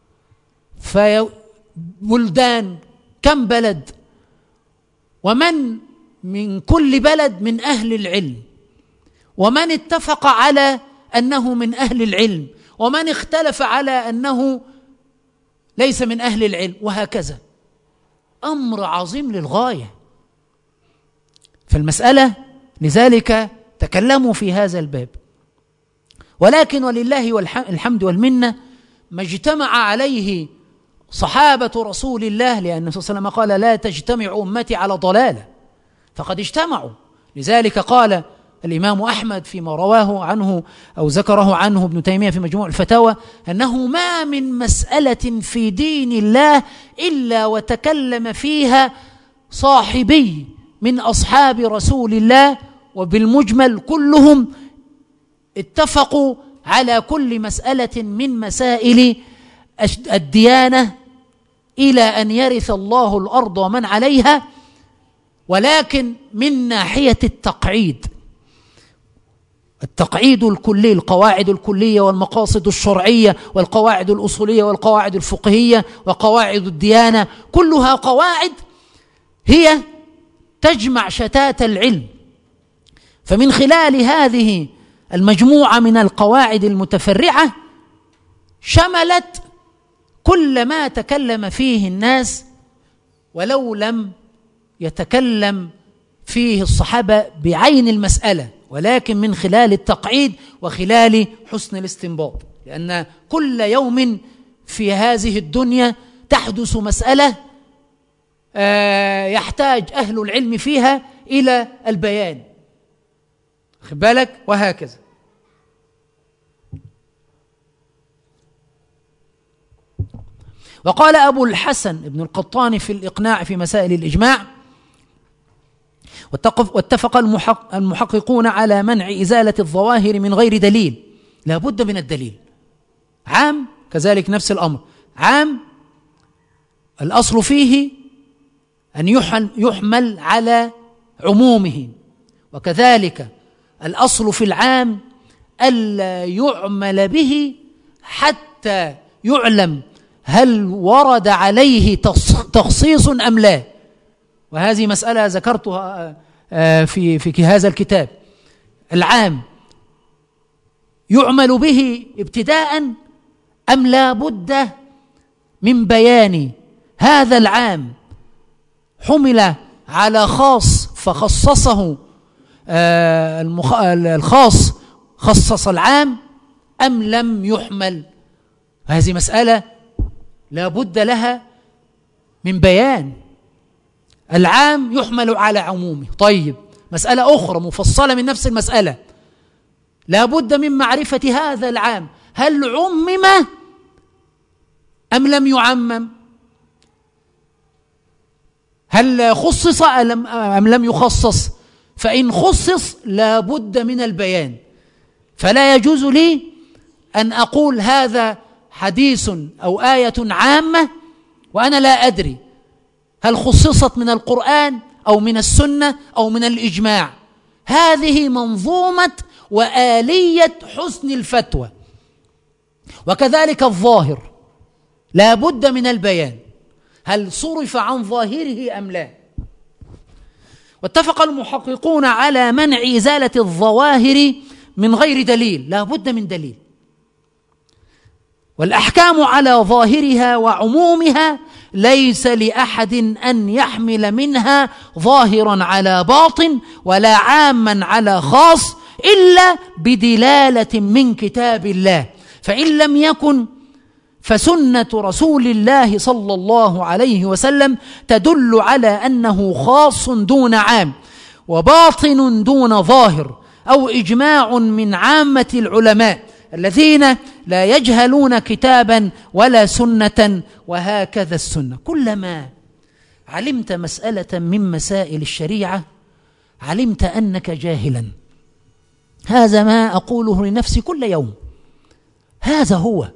فبلدان، كم بلد، ومن من كل بلد من أهل العلم، ومن اتفق على أنه من أهل العلم، ومن اختلف على أنه ليس من أهل العلم، وهكذا. أمر عظيم للغاية. فالمسألة لذلك تكلموا في هذا الباب، ولكن ولله الحمد والمنة ما اجتمع عليه صحابة رسول الله، لأن النبي صلى الله عليه وسلم قال لا تجتمع أمتي على ضلالة، فقد اجتمعوا. لذلك قال الإمام أحمد فيما رواه عنه أو ذكره عنه ابن تيمية في مجموع الفتاوى أنه ما من مسألة في دين الله إلا وتكلم فيها صاحبي من أصحاب رسول الله، وبالمجمل كلهم اتفقوا على كل مسألة من مسائل الديانة إلى أن يرث الله الأرض ومن عليها، ولكن من ناحية التقعيد، التقعيد الكلي، القواعد الكلية والمقاصد الشرعية والقواعد الأصولية والقواعد الفقهية وقواعد الديانة، كلها قواعد هي تجمع شتات العلم. فمن خلال هذه المجموعة من القواعد المتفرعة شملت كل ما تكلم فيه الناس، ولو لم يتكلم فيه الصحابة بعين المسألة، ولكن من خلال التقعيد وخلال حسن الاستنباط. لأن كل يوم في هذه الدنيا تحدث مسألة يحتاج أهل العلم فيها إلى البيان، خد بالك، وهكذا. وقال أبو الحسن ابن القطان في الإقناع في مسائل الإجماع: واتفق المحققون على منع إزالة الظواهر من غير دليل، لا بد من الدليل. عام كذلك نفس الأمر، عام الأصل فيه أن يحمل على عمومه، وكذلك الأصل في العام ألا يعمل به حتى يعلم هل ورد عليه تخصيص أم لا. وهذه مسألة ذكرتها في في هذا الكتاب. العام يعمل به ابتداء أم لا بد من بيان هذا العام حمل على خاص فخصصه الخاص خصص العام أم لم يحمل. هذه مسألة لا بد لها من بيان. العام يحمل على عمومه. طيب، مسألة أخرى مفصلة من نفس المسألة، لا بد من معرفة هذا العام هل عمم أم لم يعمم، هل خصص أم لم يخصص. فإن خصص لا بد من البيان، فلا يجوز لي أن أقول هذا حديث أو آية عامة وأنا لا أدري هل خصصت من القرآن أو من السنة أو من الإجماع. هذه منظومة وآلية حسن الفتوى. وكذلك الظاهر لا بد من البيان، هل صرف عن ظاهره أم لا. واتفق المحققون على منع إزالة الظواهر من غير دليل، لا بد من دليل. والأحكام على ظاهرها وعمومها ليس لأحد أن يحمل منها ظاهرا على باطن ولا عاما على خاص إلا بدلالة من كتاب الله، فإن لم يكن فسنة رسول الله صلى الله عليه وسلم تدل على أنه خاص دون عام وباطن دون ظاهر، أو إجماع من عامة العلماء الذين لا يجهلون كتابا ولا سنة، وهكذا السنة. كلما علمت مسألة من مسائل الشريعة علمت أنك جاهلا. هذا ما أقوله لنفسي كل يوم، هذا هو.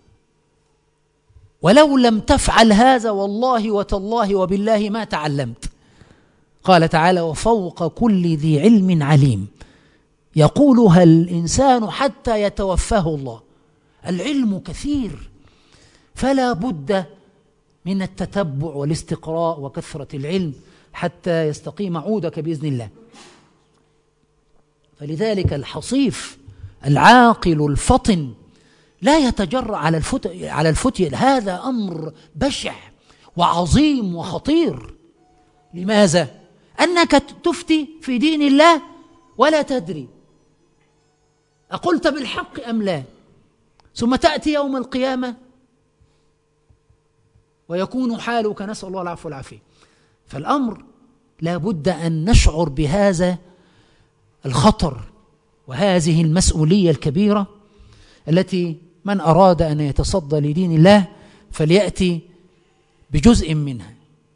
ولو لم تفعل هذا والله وتالله وبالله ما تعلمت. قال تعالى: وفوق كل ذي علم عليم، يقولها الإنسان حتى يتوفاه الله. العلم كثير، فلا بد من التتبع والاستقراء وكثرة العلم حتى يستقيم عودك بإذن الله. فلذلك الحصيف العاقل الفطن لا يتجرأ على الفتية على الفتية هذا أمر بشع وعظيم وخطير. لماذا؟ أنك تفتي في دين الله ولا تدري أقلت بالحق أم لا، ثم تأتي يوم القيامة ويكون حالك، نسأل الله العفو والعافية. فالأمر لا بد أن نشعر بهذا الخطر وهذه المسؤولية الكبيرة التي من أراد أن يتصدى لدين الله فليأتي بجزء منها.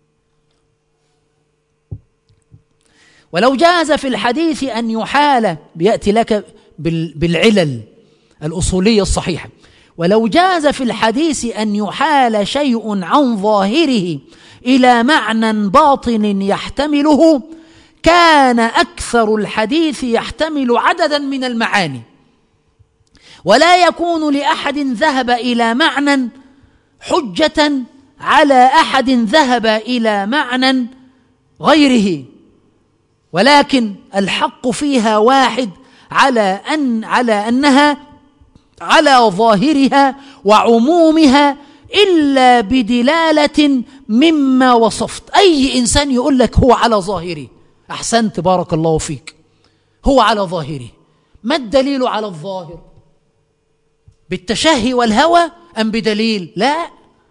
ولو جاز في الحديث أن يحال، بيأتي لك بالعلل الأصولية الصحيحة، ولو جاز في الحديث أن يحال شيء عن ظاهره إلى معنى باطن يحتمله كان أكثر الحديث يحتمل عددا من المعاني، ولا يكون لأحد ذهب إلى معنى حجة على أحد ذهب إلى معنى غيره، ولكن الحق فيها واحد على أن على أنها على ظاهرها وعمومها إلا بدلالة مما وصفت. أي إنسان يقول لك هو على ظاهره، أحسنت بارك الله فيك، هو على ظاهره. ما الدليل على الظاهر؟ بالتشهي والهوى أم بدليل؟ لا،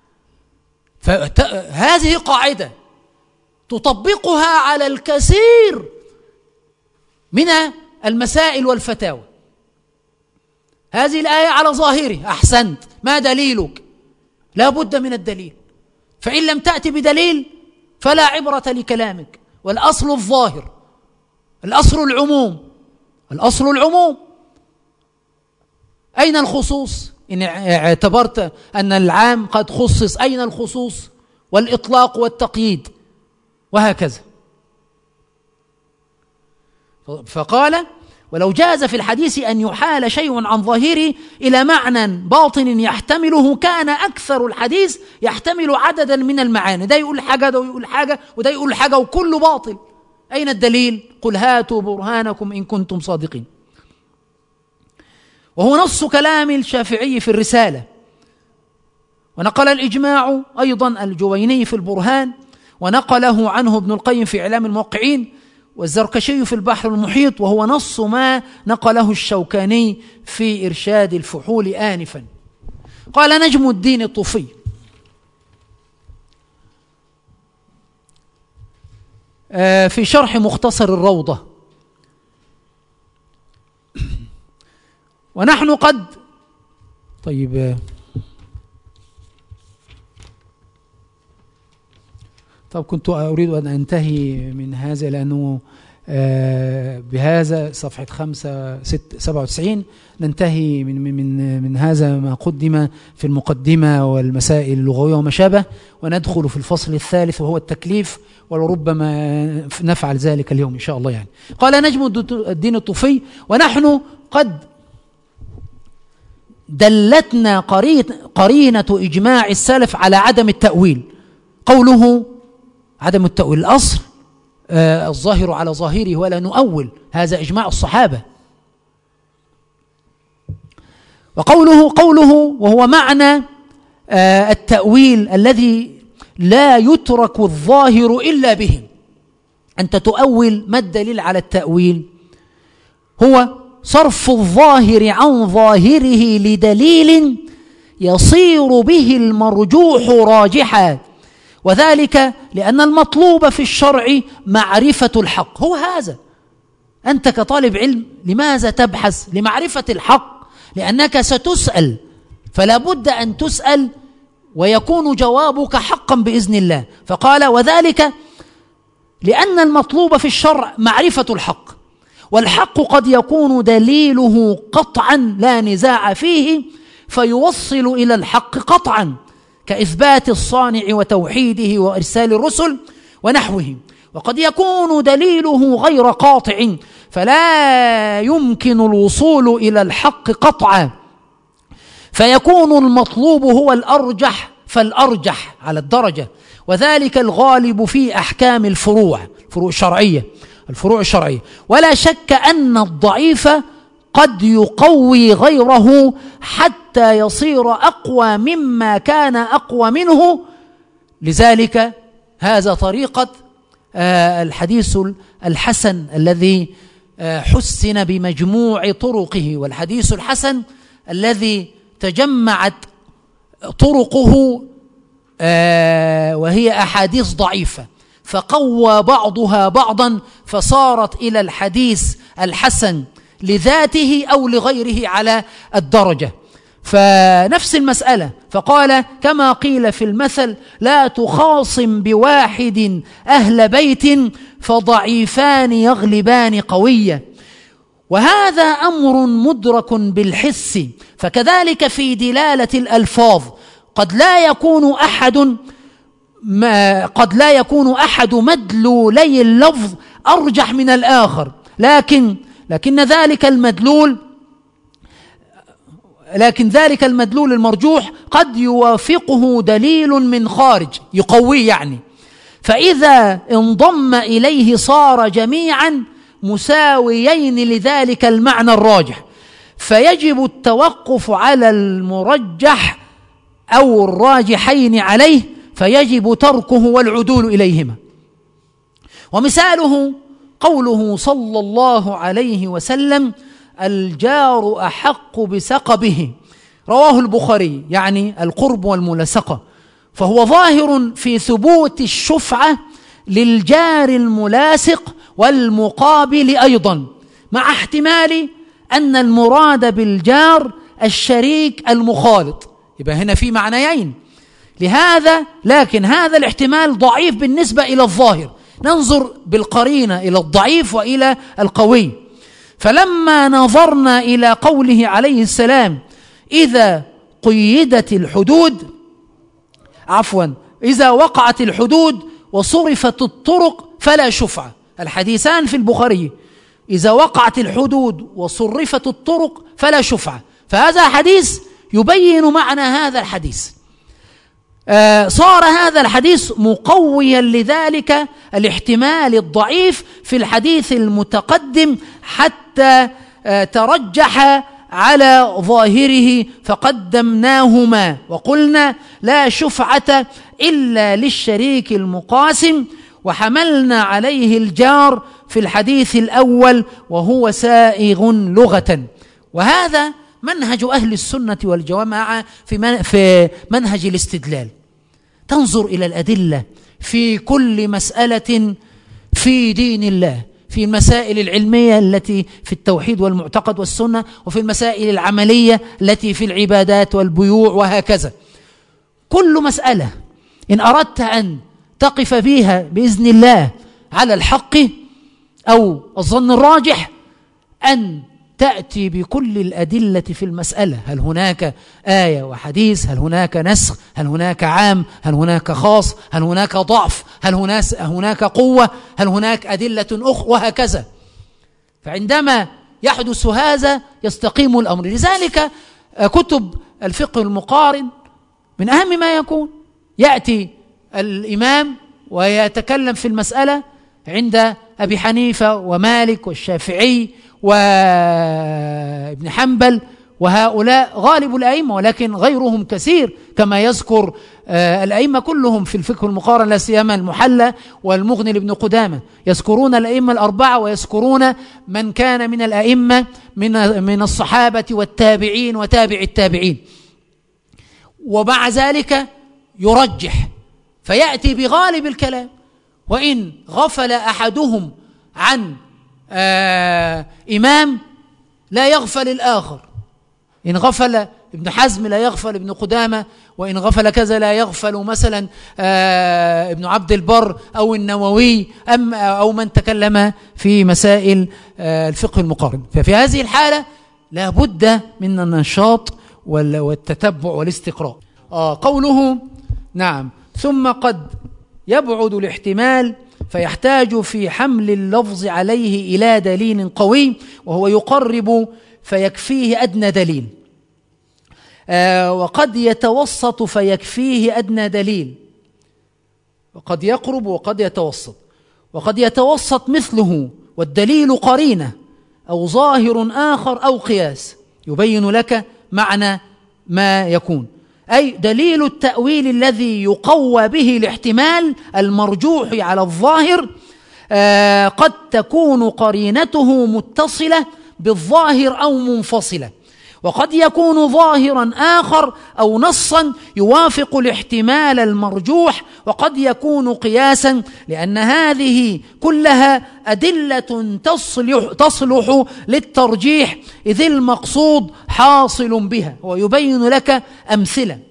فهذه قاعدة تطبقها على الكثير من المسائل والفتاوى. هذه الآية على ظاهره، أحسنت، ما دليلك؟ لا بد من الدليل، فإن لم تأتي بدليل فلا عبرة لكلامك. والأصل الظاهر، الأصل العموم، الأصل العموم. أين الخصوص؟ إن اعتبرت أن العام قد خصص، أين الخصوص والإطلاق والتقييد؟ وهكذا. فقال: ولو جاز في الحديث أن يحال شيء عن ظاهره إلى معنى باطن يحتمله كان أكثر الحديث يحتمل عددا من المعاني. ده يقول حاجة، ده يقول حاجة، وده يقول حاجة، وكله باطل. أين الدليل؟ قل هاتوا برهانكم إن كنتم صادقين. وهو نص كلام الشافعي في الرسالة، ونقل الإجماع أيضا الجويني في البرهان، ونقله عنه ابن القيم في إعلام الموقعين، والزركشي في البحر المحيط، وهو نص ما نقله الشوكاني في إرشاد الفحول آنفا. قال نجم الدين الطوفي: في شرح مختصر الروضة: ونحن قد طيب طب كنت أريد أن أنتهي من هذا، لأنه بهذا صفحة خمسة سبعة وتسعين ننتهي من من من هذا ما قدم في المقدمة والمسائل اللغوية وما شابه، وندخل في الفصل الثالث وهو التكليف، ولربما نفعل ذلك اليوم إن شاء الله. يعني قال نجم الدين الطوفي: ونحن قد دلتنا قرينة إجماع السلف على عدم التأويل. قوله عدم التأويل، الأصل آه الظاهر على ظاهره ولا نؤول، هذا إجماع الصحابة. وقوله قوله وهو معنى آه التأويل الذي لا يترك الظاهر إلا به. أنت تؤول، ما الدليل على التأويل؟ هو صرف الظاهر عن ظاهره لدليل يصير به المرجوح راجحا، وذلك لأن المطلوب في الشرع معرفة الحق. هو هذا، أنت كطالب علم لماذا تبحث؟ لمعرفة الحق، لأنك ستسأل، فلا بد أن تسأل ويكون جوابك حقا بإذن الله. فقال وذلك لأن المطلوب في الشرع معرفة الحق، والحق قد يكون دليله قطعا لا نزاع فيه فيوصل إلى الحق قطعا، كإثبات الصانع وتوحيده وإرسال الرسل ونحوه. وقد يكون دليله غير قاطع فلا يمكن الوصول إلى الحق قطعا، فيكون المطلوب هو الأرجح فالأرجح على الدرجة، وذلك الغالب في أحكام الفروع الفروع الشرعية الفروع الشرعية ولا شك أن الضعيف قد يقوي غيره حتى يصير أقوى مما كان أقوى منه. لذلك هذا طريقة الحديث الحسن الذي حسن بمجموع طرقه، والحديث الحسن الذي تجمعت طرقه وهي أحاديث ضعيفة فقوى بعضها بعضا فصارت إلى الحديث الحسن لذاته أو لغيره على الدرجة. فنفس المسألة، فقال كما قيل في المثل لا تخاصم بواحد أهل بيت فضعيفان يغلبان قوية، وهذا أمر مدرك بالحس. فكذلك في دلالة الألفاظ قد لا يكون أحد ما قد لا يكون أحد مدلولي اللفظ أرجح من الآخر، لكن لكن ذلك المدلول لكن ذلك المدلول المرجوح قد يوافقه دليل من خارج يقويه يعني، فإذا انضم إليه صار جميعا مساويين لذلك المعنى الراجح، فيجب التوقف على المرجح أو الراجحين عليه، فيجب تركه والعدول إليهما. ومثاله قوله صلى الله عليه وسلم الجار أحق بسقبه، رواه البخاري، يعني القرب والملاصقة، فهو ظاهر في ثبوت الشفعة للجار الملاصق والمقابل أيضا، مع احتمال أن المراد بالجار الشريك المخالط. يبقى هنا في معنيين لهذا، لكن هذا الاحتمال ضعيف بالنسبة إلى الظاهر، ننظر بالقرينة إلى الضعيف وإلى القوي. فلما نظرنا إلى قوله عليه السلام إذا قيدت الحدود عفوا إذا وقعت الحدود وصرفت الطرق فلا شفعة، الحديثان في البخاري، إذا وقعت الحدود وصرفت الطرق فلا شفعة، فهذا حديث يبين معنى هذا الحديث. آه صار هذا الحديث مقويا لذلك الاحتمال الضعيف في الحديث المتقدم حتى آه ترجح على ظاهره، فقدمناهما وقلنا لا شفعة إلا للشريك المقاسم، وحملنا عليه الجار في الحديث الأول وهو سائغ لغة. وهذا منهج أهل السنة والجماعة في في منهج الاستدلال، تنظر إلى الأدلة في كل مسألة في دين الله، في المسائل العلمية التي في التوحيد والمعتقد والسنة، وفي المسائل العملية التي في العبادات والبيوع وهكذا. كل مسألة إن أردت أن تقف بها بإذن الله على الحق أو الظن الراجح أن تأتي بكل الأدلة في المسألة، هل هناك آية وحديث، هل هناك نسخ، هل هناك عام، هل هناك خاص، هل هناك ضعف، هل هناك قوة، هل هناك أدلة أخرى وهكذا. فعندما يحدث هذا يستقيم الأمر. لذلك كتب الفقه المقارن من أهم ما يكون، يأتي الإمام ويتكلم في المسألة عند أبي حنيفة ومالك والشافعي وابن حنبل وهؤلاء غالب الأئمة، ولكن غيرهم كثير كما يذكر آه الأئمة كلهم في الفقه المقارن، لا سيما المحلى والمغني لابن قدامة، يذكرون الأئمة الأربعة ويذكرون من كان من الأئمة من من الصحابة والتابعين وتابع التابعين، ومع ذلك يرجح فيأتي بغالب الكلام. وإن غفل أحدهم عن آه إمام لا يغفل الآخر، إن غفل ابن حزم لا يغفل ابن قدامة، وإن غفل كذا لا يغفل مثلا آه ابن عبد البر أو النووي أم أو من تكلم في مسائل آه الفقه المقارن. ففي هذه الحالة لا بد من النشاط والتتبع والاستقراء. آه قوله نعم ثم قد يبعد الاحتمال فيحتاج في حمل اللفظ عليه إلى دليل قوي، وهو يقرب فيكفيه أدنى دليل، آه وقد يتوسط فيكفيه أدنى دليل، وقد يقرب وقد يتوسط، وقد يتوسط مثله والدليل قرينة أو ظاهر آخر أو قياس يبين لك معنى ما يكون، أي دليل التأويل الذي يقوى به الاحتمال المرجوح على الظاهر آه قد تكون قرينته متصلة بالظاهر أو منفصلة، وقد يكون ظاهرا آخر أو نصا يوافق الاحتمال المرجوح، وقد يكون قياسا، لأن هذه كلها أدلة تصلح, تصلح للترجيح إذ المقصود حاصل بها، ويبين لك أمثلة.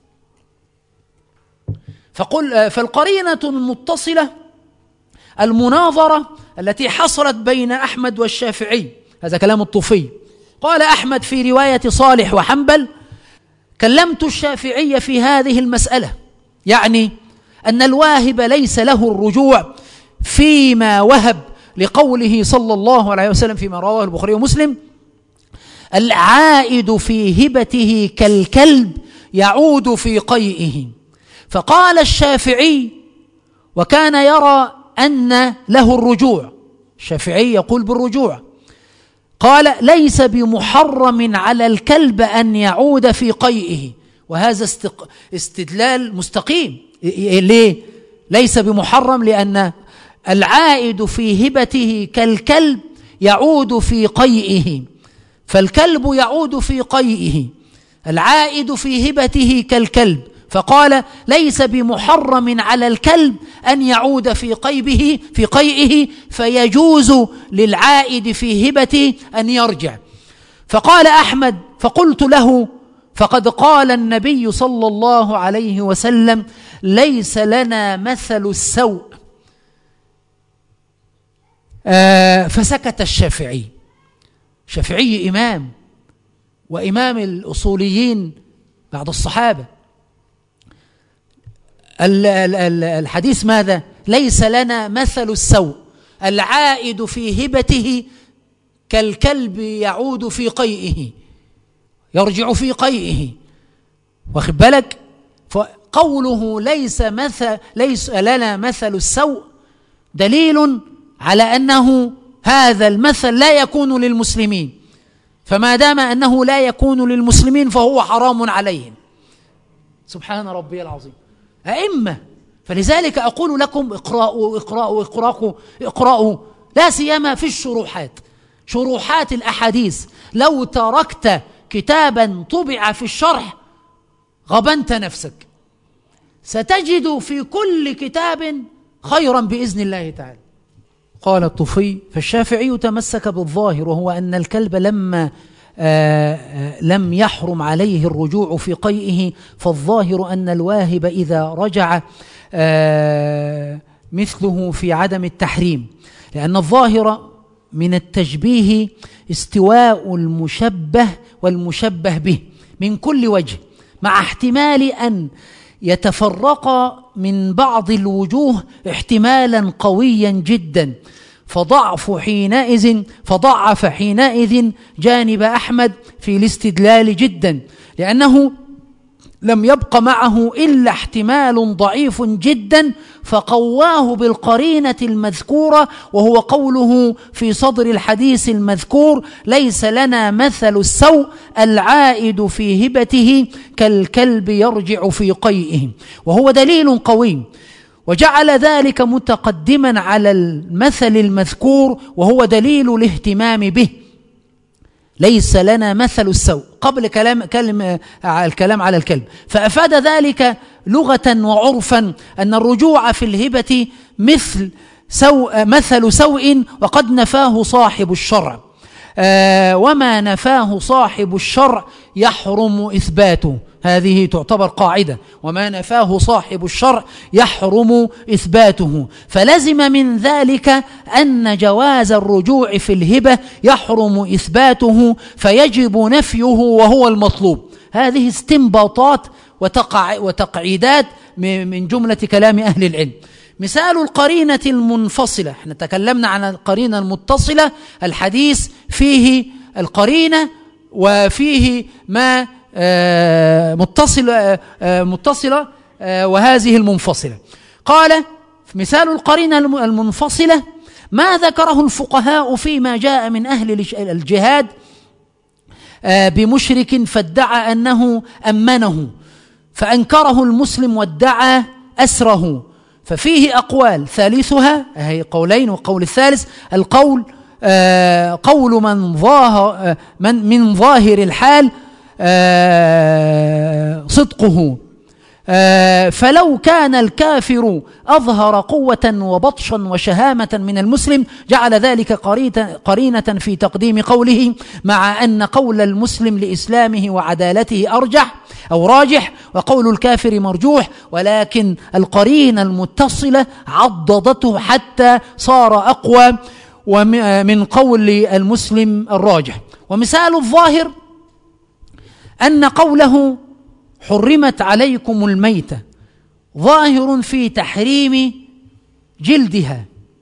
فقل فالقرينة المتصلة المناظرة التي حصلت بين أحمد والشافعي، هذا كلام الطوفي. قال أحمد في رواية صالح وحنبل: كلمت الشافعي في هذه المسألة، يعني أن الواهب ليس له الرجوع فيما وهب، لقوله صلى الله عليه وسلم فيما رواه البخاري ومسلم: العائد في هبته كالكلب يعود في قيئه. فقال الشافعي، وكان يرى أن له الرجوع، الشافعي يقول بالرجوع، قال: ليس بمحرم على الكلب أن يعود في قيئه. وهذا استق... استدلال مستقيم. ليه؟ ليس بمحرم لأن العائد في هبته كالكلب يعود في قيئه، فالكلب يعود في قيئه، العائد في هبته كالكلب، فقال: ليس بمحرم على الكلب أن يعود في قيبه في قيئه، فيجوز للعائد في هبته أن يرجع. فقال أحمد: فقلت له: فقد قال النبي صلى الله عليه وسلم: ليس لنا مثل السوء. آه فسكت الشافعي. الشافعي إمام وإمام الأصوليين بعد الصحابة. الحديث ماذا؟ ليس لنا مثل السوء، العائد في هبته كالكلب يعود في قيئه، يرجع في قيئه. واخد بالك؟ فقوله ليس مثل ليس لنا مثل السوء دليل على أنه هذا المثل لا يكون للمسلمين، فما دام أنه لا يكون للمسلمين فهو حرام عليهم. سبحان ربي العظيم. أئمة. فلذلك أقول لكم: اقرأوا اقرأوا اقرأوا اقرأوا، لا سيما في الشروحات، شروحات الأحاديث. لو تركت كتابا طبع في الشرح غبنت نفسك، ستجد في كل كتاب خيرا بإذن الله تعالى. قال الطوفي: فالشافعي تمسك بالظاهر، وهو أن الكلب لما آآ آآ لم يحرم عليه الرجوع في قيئه، فالظاهر أن الواهب إذا رجع مثله في عدم التحريم، لأن الظاهر من التشبيه استواء المشبه والمشبه به من كل وجه، مع احتمال أن يتفرق من بعض الوجوه احتمالا قويا جدا، فضعف حينئذ فضعف حينئذ جانب أحمد في الاستدلال جدا، لأنه لم يبق معه إلا احتمال ضعيف جدا فقواه بالقرينة المذكورة، وهو قوله في صدر الحديث المذكور: ليس لنا مثل السوء العائد في هبته كالكلب يرجع في قيئه، وهو دليل قوي، وجعل ذلك متقدما على المثل المذكور وهو دليل الاهتمام به. ليس لنا مثل السوء قبل كلام كلمة الكلام على الكلب، فأفاد ذلك لغة وعرفا أن الرجوع في الهبة مثل سوء مثل سوء وقد نفاه صاحب الشرع، آه وما نفاه صاحب الشرع يحرم إثباته. هذه تعتبر قاعدة: وما نفاه صاحب الشرع يحرم إثباته. فلزم من ذلك أن جواز الرجوع في الهبة يحرم إثباته، فيجب نفيه وهو المطلوب. هذه استنباطات وتقع وتقعيدات من جملة كلام أهل العلم. مثال القرينة المنفصلة، احنا تكلمنا عن القرينة المتصلة، الحديث فيه القرينة وفيه ما آه متصلة آه متصلة آه وهذه المنفصلة. قال مثال القرينة المنفصلة ما ذكره الفقهاء فيما جاء من أهل الجهاد آه بمشرك فادعى أنه أمنه فأنكره المسلم وادعى أسره، ففيه أقوال، ثالثها هي قولين، وقول الثالث القول آه قول من ظاهر آه من من ظاهر الحال آه صدقه، آه فلو كان الكافر أظهر قوة وبطشا وشهامة من المسلم جعل ذلك قرينة في تقديم قوله، مع أن قول المسلم لإسلامه وعدالته أرجح أو راجح وقول الكافر مرجوح، ولكن القرينة المتصلة عضدته حتى صار أقوى ومن قول المسلم الراجح. ومثال الظاهر أن قوله حرمت عليكم الميتة ظاهر في تحريم جلدها،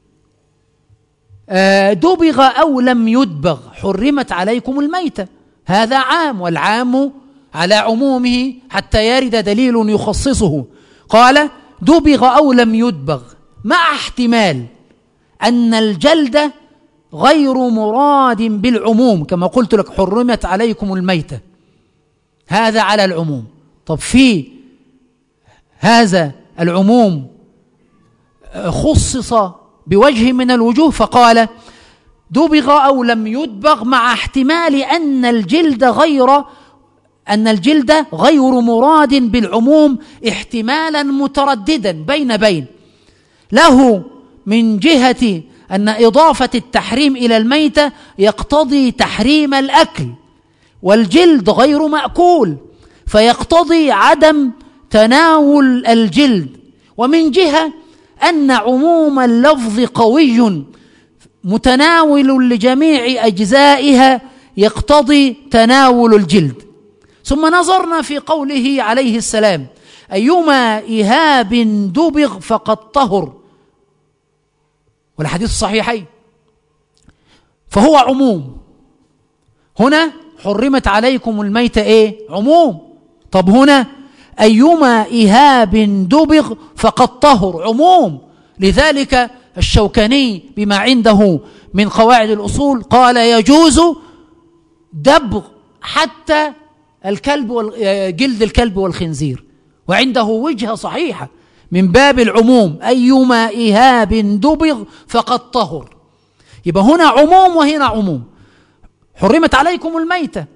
دبغ أو لم يدبغ حرمت عليكم الميتة، هذا عام، والعام على عمومه حتى يرد دليل يخصصه. قال دبغ أو لم يدبغ، مع احتمال أن الجلد غير مراد بالعموم، كما قلت لك حرمت عليكم الميتة، هذا على العموم. طب في هذا العموم خصص بوجه من الوجوه، فقال دبغ أو لم يدبغ مع احتمال أن الجلد غير أن الجلد غير مراد بالعموم احتمالا مترددا بين بين، له من جهة أن إضافة التحريم إلى الميتة يقتضي تحريم الأكل، والجلد غير مأكول فيقتضي عدم تناول الجلد، ومن جهة أن عموم اللفظ قوي متناول لجميع أجزائها يقتضي تناول الجلد. ثم نظرنا في قوله عليه السلام أيما إهاب دبغ فقد طهر، والحديث الصحيحين، فهو عموم. هنا حرمت عليكم الميتة ايه؟ عموم. طب هنا أيما إهاب دبغ فقد طهر، عموم. لذلك الشوكاني بما عنده من قواعد الأصول قال يجوز دبغ حتى الكلب جلد الكلب والخنزير، وعنده وجهة صحيحة من باب العموم، أيما إهاب دبغ فقد طهر. يبقى هنا عموم وهنا عموم. حرمت عليكم الميتة،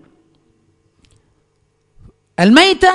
الميتة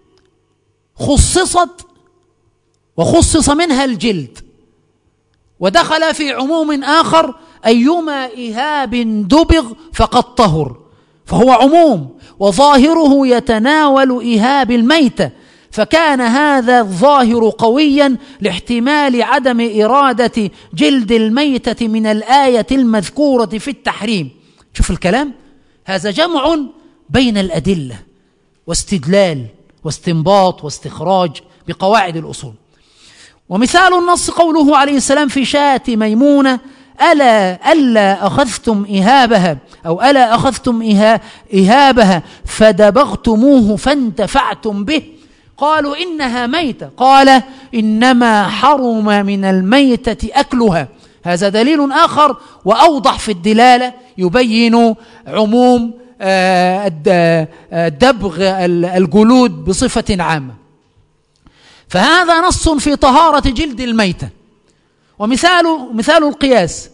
خصصت وخصص منها الجلد، ودخل في عموم آخر أيما إهاب دبغ فقد طهر، فهو عموم وظاهره يتناول إهاب الميتة، فكان هذا الظاهر قويا لاحتمال عدم إرادة جلد الميتة من الآية المذكورة في التحريم. شوف الكلام، هذا جمع بين الأدلة واستدلال واستنباط واستخراج بقواعد الأصول. ومثال النص قوله عليه السلام في شاة ميمونة ألا ألا أخذتم إهابها أو ألا أخذتم إهابها فدبغتموه فانتفعتم به، قالوا إنها ميتة، قال إنما حرم من الميتة أكلها. هذا دليل آخر وأوضح في الدلالة يبين عموم دبغ الجلود بصفة عامة. فهذا نص في طهارة جلد الميتة. ومثال مثال القياس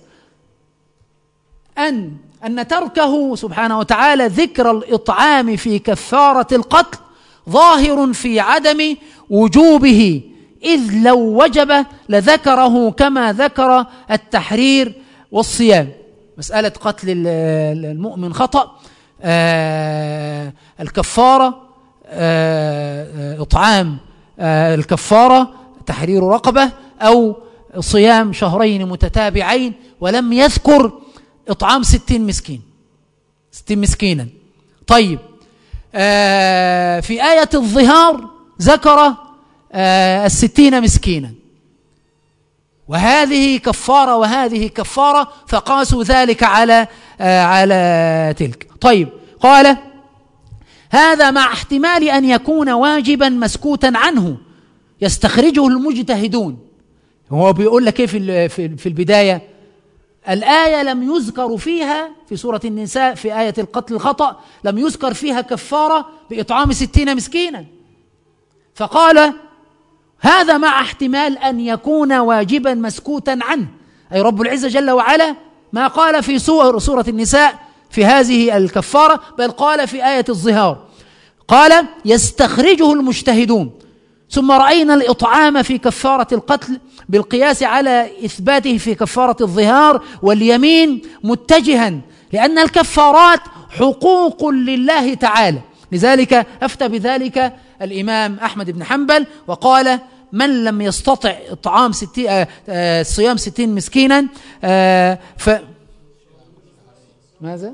أن أن تركه سبحانه وتعالى ذكر الإطعام في كفارة القتل ظاهر في عدم وجوبه، إذ لو وجب لذكره كما ذكر التحرير والصيام. مسألة قتل المؤمن خطأ، آه الكفارة آه إطعام آه الكفارة تحرير رقبة أو صيام شهرين متتابعين، ولم يذكر إطعام ستين مسكين ستين مسكينا. طيب آه في آية الظهار ذكر آه الستين مسكينا، وهذه كفارة وهذه كفارة، فقاسوا ذلك على آه على تلك. طيب قال هذا مع احتمال أن يكون واجبا مسكوتا عنه يستخرجه المجتهدون. هو بيقول لك ايه في في البداية؟ الآية لم يذكر فيها في سورة النساء في آية القتل الخطأ لم يذكر فيها كفارة بإطعام ستين مسكينا، فقال هذا مع احتمال أن يكون واجبا مسكوتا عنه، أي رب العزة جل وعلا ما قال في سورة النساء في هذه الكفارة، بل قال في آية الظهار قال يستخرجه المجتهدون. ثم رأينا الإطعام في كفارة القتل بالقياس على إثباته في كفارة الظهار واليمين متجها، لأن الكفارات حقوق لله تعالى. لذلك أفتى بذلك الإمام أحمد بن حنبل وقال من لم يستطع إطعام ستي آه آه صيام ستين مسكينا آه ف ماذا؟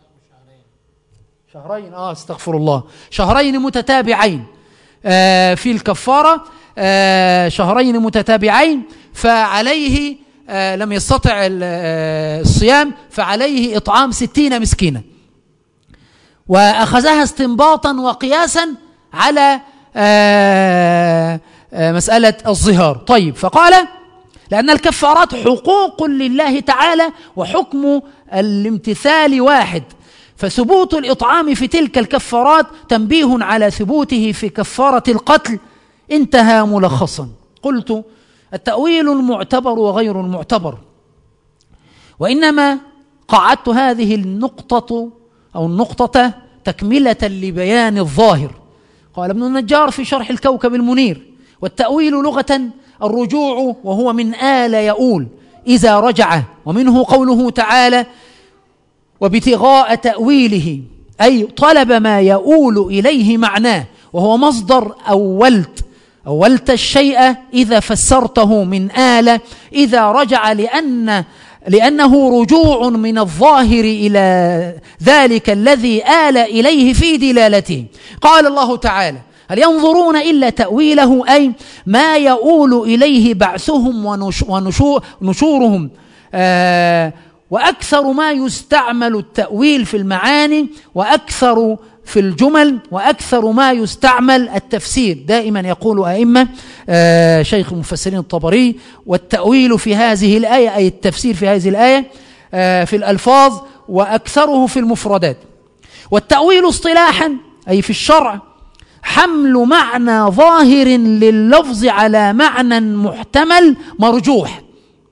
شهرين آه استغفر الله شهرين متتابعين آه في الكفارة آه شهرين متتابعين، فعليه آه لم يستطع الصيام فعليه إطعام ستين مسكينا، وأخذها استنباطا وقياسا على آه آه مسألة الظهار. طيب فقال لأن الكفارات حقوق لله تعالى وحكم الامتثال واحد، فثبوت الإطعام في تلك الكفارات تنبيه على ثبوته في كفارة القتل. انتهى ملخصا. قلت التأويل المعتبر وغير المعتبر، وإنما قعدت هذه النقطة أو النقطة تكملة لبيان الظاهر. قال ابن النجار في شرح الكوكب المنير والتأويل لغة الرجوع، وهو من آل يؤول إذا رجع، ومنه قوله تعالى وابتغاء تأويله، أي طلب ما يؤول إليه معناه، وهو مصدر أولت أولت الشيء إذا فسرته من آل إذا رجع، لأن لأنه رجوع من الظاهر إلى ذلك الذي آل إليه في دلالته. قال الله تعالى هل ينظرون إلا تأويله، أي ما يؤول إليه بعثهم ونشورهم. آه وأكثر ما يستعمل التأويل في المعاني، وأكثر في الجمل، وأكثر ما يستعمل التفسير. دائما يقول أئمة آه شيخ المفسرين الطبري والتأويل في هذه الآية أي التفسير في هذه الآية آه في الألفاظ، وأكثره في المفردات. والتأويل اصطلاحا أي في الشرع حمل معنى ظاهر لللفظ على معنى محتمل مرجوح،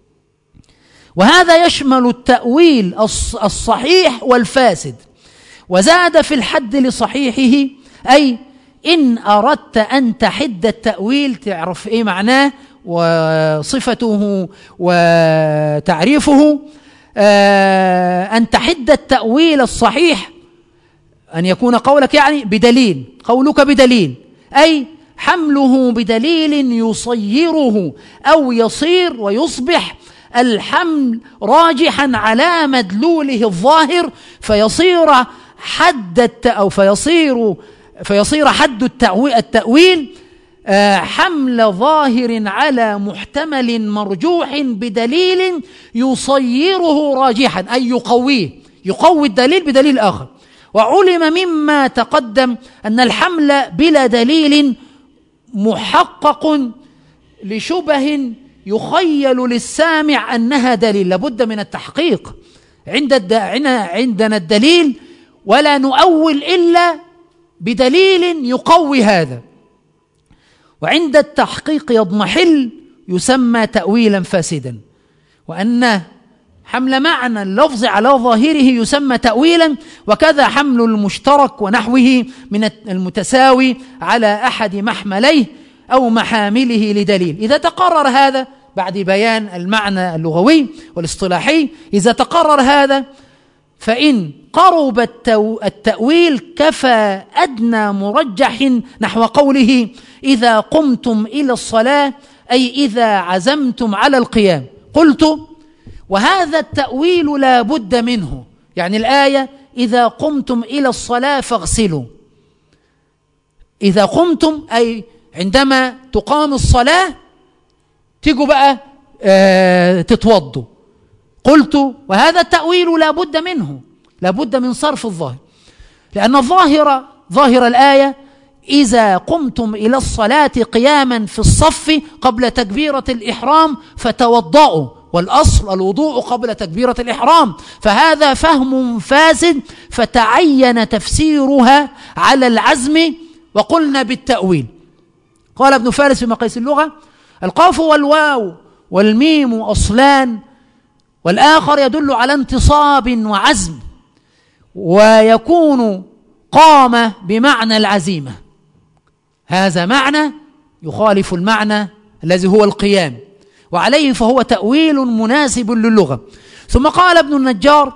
وهذا يشمل التأويل الصحيح والفاسد. وزاد في الحد لصحيحه، أي إن أردت أن تحد التأويل تعرف إيه معناه وصفته وتعريفه، أن تحد التأويل الصحيح أن يكون قولك يعني بدليل، قولك بدليل، أي حمله بدليل يصيره أو يصير ويصبح الحمل راجحا على مدلوله الظاهر، فيصير حد الت... أو فيصير فيصير حد التأويل, التأويل حمل ظاهر على محتمل مرجوح بدليل يصيره راجحا، أي يقويه، يقوي الدليل بدليل آخر. وعلم مما تقدم أن الحمل بلا دليل محقق لشبه يخيل للسامع أنها دليل. لابد من التحقيق. عند عندنا الدليل ولا نؤول إلا بدليل يقوي هذا، وعند التحقيق يضمحل يسمى تأويلا فاسدا، وأن حمل معنى اللفظ على ظاهره يسمى تأويلا، وكذا حمل المشترك ونحوه من المتساوي على أحد محمليه أو محامله لدليل. إذا تقرر هذا بعد بيان المعنى اللغوي والاصطلاحي، إذا تقرر هذا فإن قرب التأويل كفى أدنى مرجح نحو قوله إذا قمتم إلى الصلاة، أي إذا عزمتم على القيام. قلت وهذا التأويل لا بد منه، يعني الآية إذا قمتم إلى الصلاة فاغسلوا، إذا قمتم أي عندما تقام الصلاة تيجوا بقى آه تتوضوا. قلت وهذا التأويل لا بد منه، لا بد من صرف الظاهر، لأن الظاهر ظاهر الآية إذا قمتم إلى الصلاة قياما في الصف قبل تكبيرة الإحرام فتوضأوا، والأصل الوضوء قبل تكبيرة الإحرام، فهذا فهم فاسد فتعين تفسيرها على العزم وقلنا بالتأويل. قال ابن فارس في مقاييس اللغة القاف والواو والميم أصلان، والآخر يدل على انتصاب وعزم، ويكون قام بمعنى العزيمة، هذا معنى يخالف المعنى الذي هو القيام، وعليه فهو تأويل مناسب للغة. ثم قال ابن النجار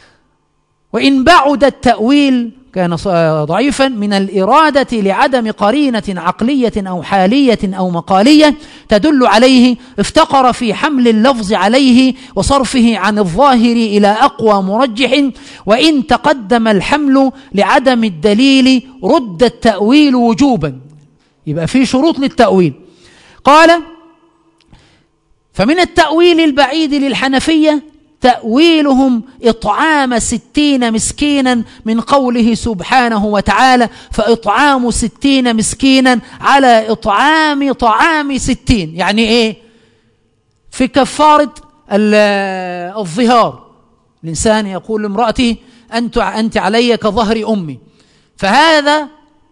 وإن بعد التأويل كان ضعيفا من الإرادة لعدم قرينة عقلية أو حالية أو مقالية تدل عليه، افتقر في حمل اللفظ عليه وصرفه عن الظاهر إلى أقوى مرجح، وإن تقدم الحمل لعدم الدليل رد التأويل وجوبا. يبقى في شروط للتأويل. قال فمن التأويل البعيد للحنفية تأويلهم إطعام ستين مسكينا من قوله سبحانه وتعالى فإطعام ستين مسكينا على إطعام طعام ستين. يعني إيه؟ في كفارة الظهار الإنسان يقول لامرأته أنت, أنت علي كظهر أمي، فهذا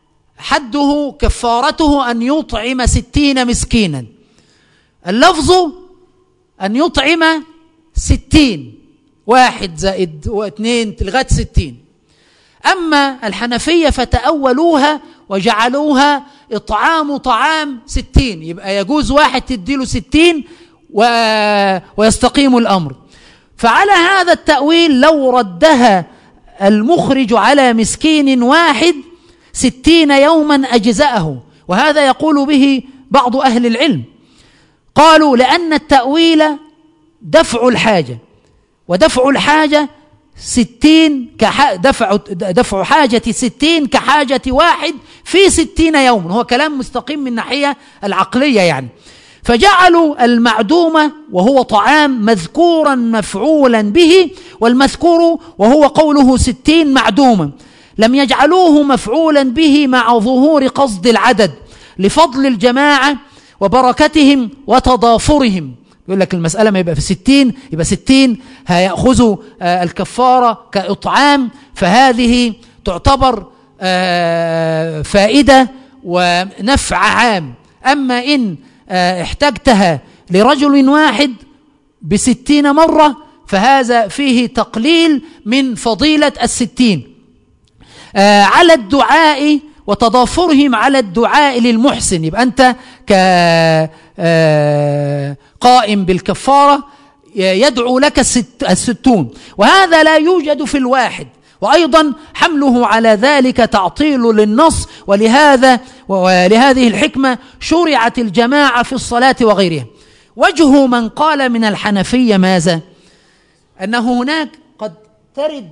حده كفارته أن يطعم ستين مسكينا. اللفظ أن يطعم ستين، واحد زائد واثنين لغاية ستين. أما الحنفية فتأولوها وجعلوها إطعام طعام ستين، يبقى يجوز واحد تديله ستين و... ويستقيم الأمر. فعلى هذا التأويل لو ردها المخرج على مسكين واحد ستين يوما أجزأه، وهذا يقول به بعض أهل العلم. قالوا لأن التأويل دفع الحاجة، ودفع الحاجة ستين كح... دفع... دفع حاجة ستين كحاجة واحد في ستين يوم، هو كلام مستقيم من ناحية العقلية يعني. فجعلوا المعدومة وهو طعام مذكورا مفعولا به، والمذكور وهو قوله ستين معدوما لم يجعلوه مفعولا به مع ظهور قصد العدد لفضل الجماعة وبركتهم وتضافرهم. يقول لك المسألة ما يبقى في ستين، يبقى ستين هيأخذوا الكفارة كإطعام، فهذه تعتبر فائدة ونفع عام. أما إن احتجتها لرجل واحد بستين مرة فهذا فيه تقليل من فضيلة الستين. على الدعاء وتضافرهم على الدعاء للمحسن، يبقى أنت كقائم بالكفارة يدعو لك الستون، وهذا لا يوجد في الواحد، وأيضا حمله على ذلك تعطيل للنص، ولهذا ولهذه الحكمة شرعت الجماعة في الصلاة وغيرها. وجه من قال من الحنفية ماذا؟ أنه هناك قد ترد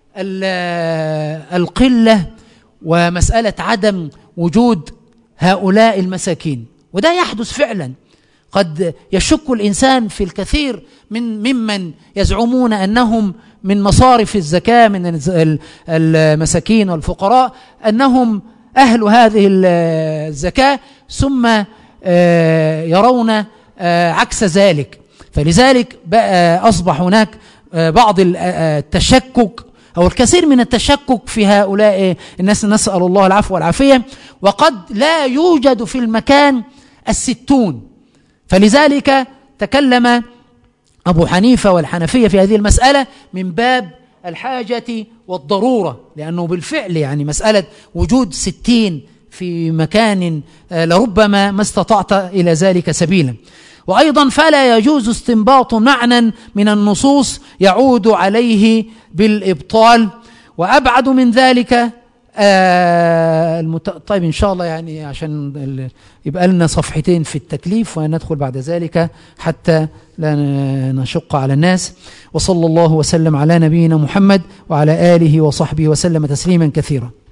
القلة ومسألة عدم وجود هؤلاء المساكين، وده يحدث فعلا. قد يشك الإنسان في الكثير من ممن يزعمون أنهم من مصارف الزكاة من المساكين والفقراء أنهم أهل هذه الزكاة، ثم يرون عكس ذلك. فلذلك بقى أصبح هناك بعض التشكك أو الكثير من التشكك في هؤلاء الناس، نسأل الله العفو والعافية، وقد لا يوجد في المكان الستون. فلذلك تكلم أبو حنيفة والحنفية في هذه المسألة من باب الحاجة والضرورة، لأنه بالفعل يعني مسألة وجود ستين في مكان لربما ما استطعت إلى ذلك سبيلا. وأيضا فلا يجوز استنباط معنى من النصوص يعود عليه بالإبطال. وأبعد من ذلك آه المت... طيب إن شاء الله يعني عشان ال... يبقى لنا صفحتين في التكليف وندخل بعد ذلك حتى لا نشق على الناس. وصلى الله وسلم على نبينا محمد وعلى آله وصحبه وسلم تسليما كثيرا.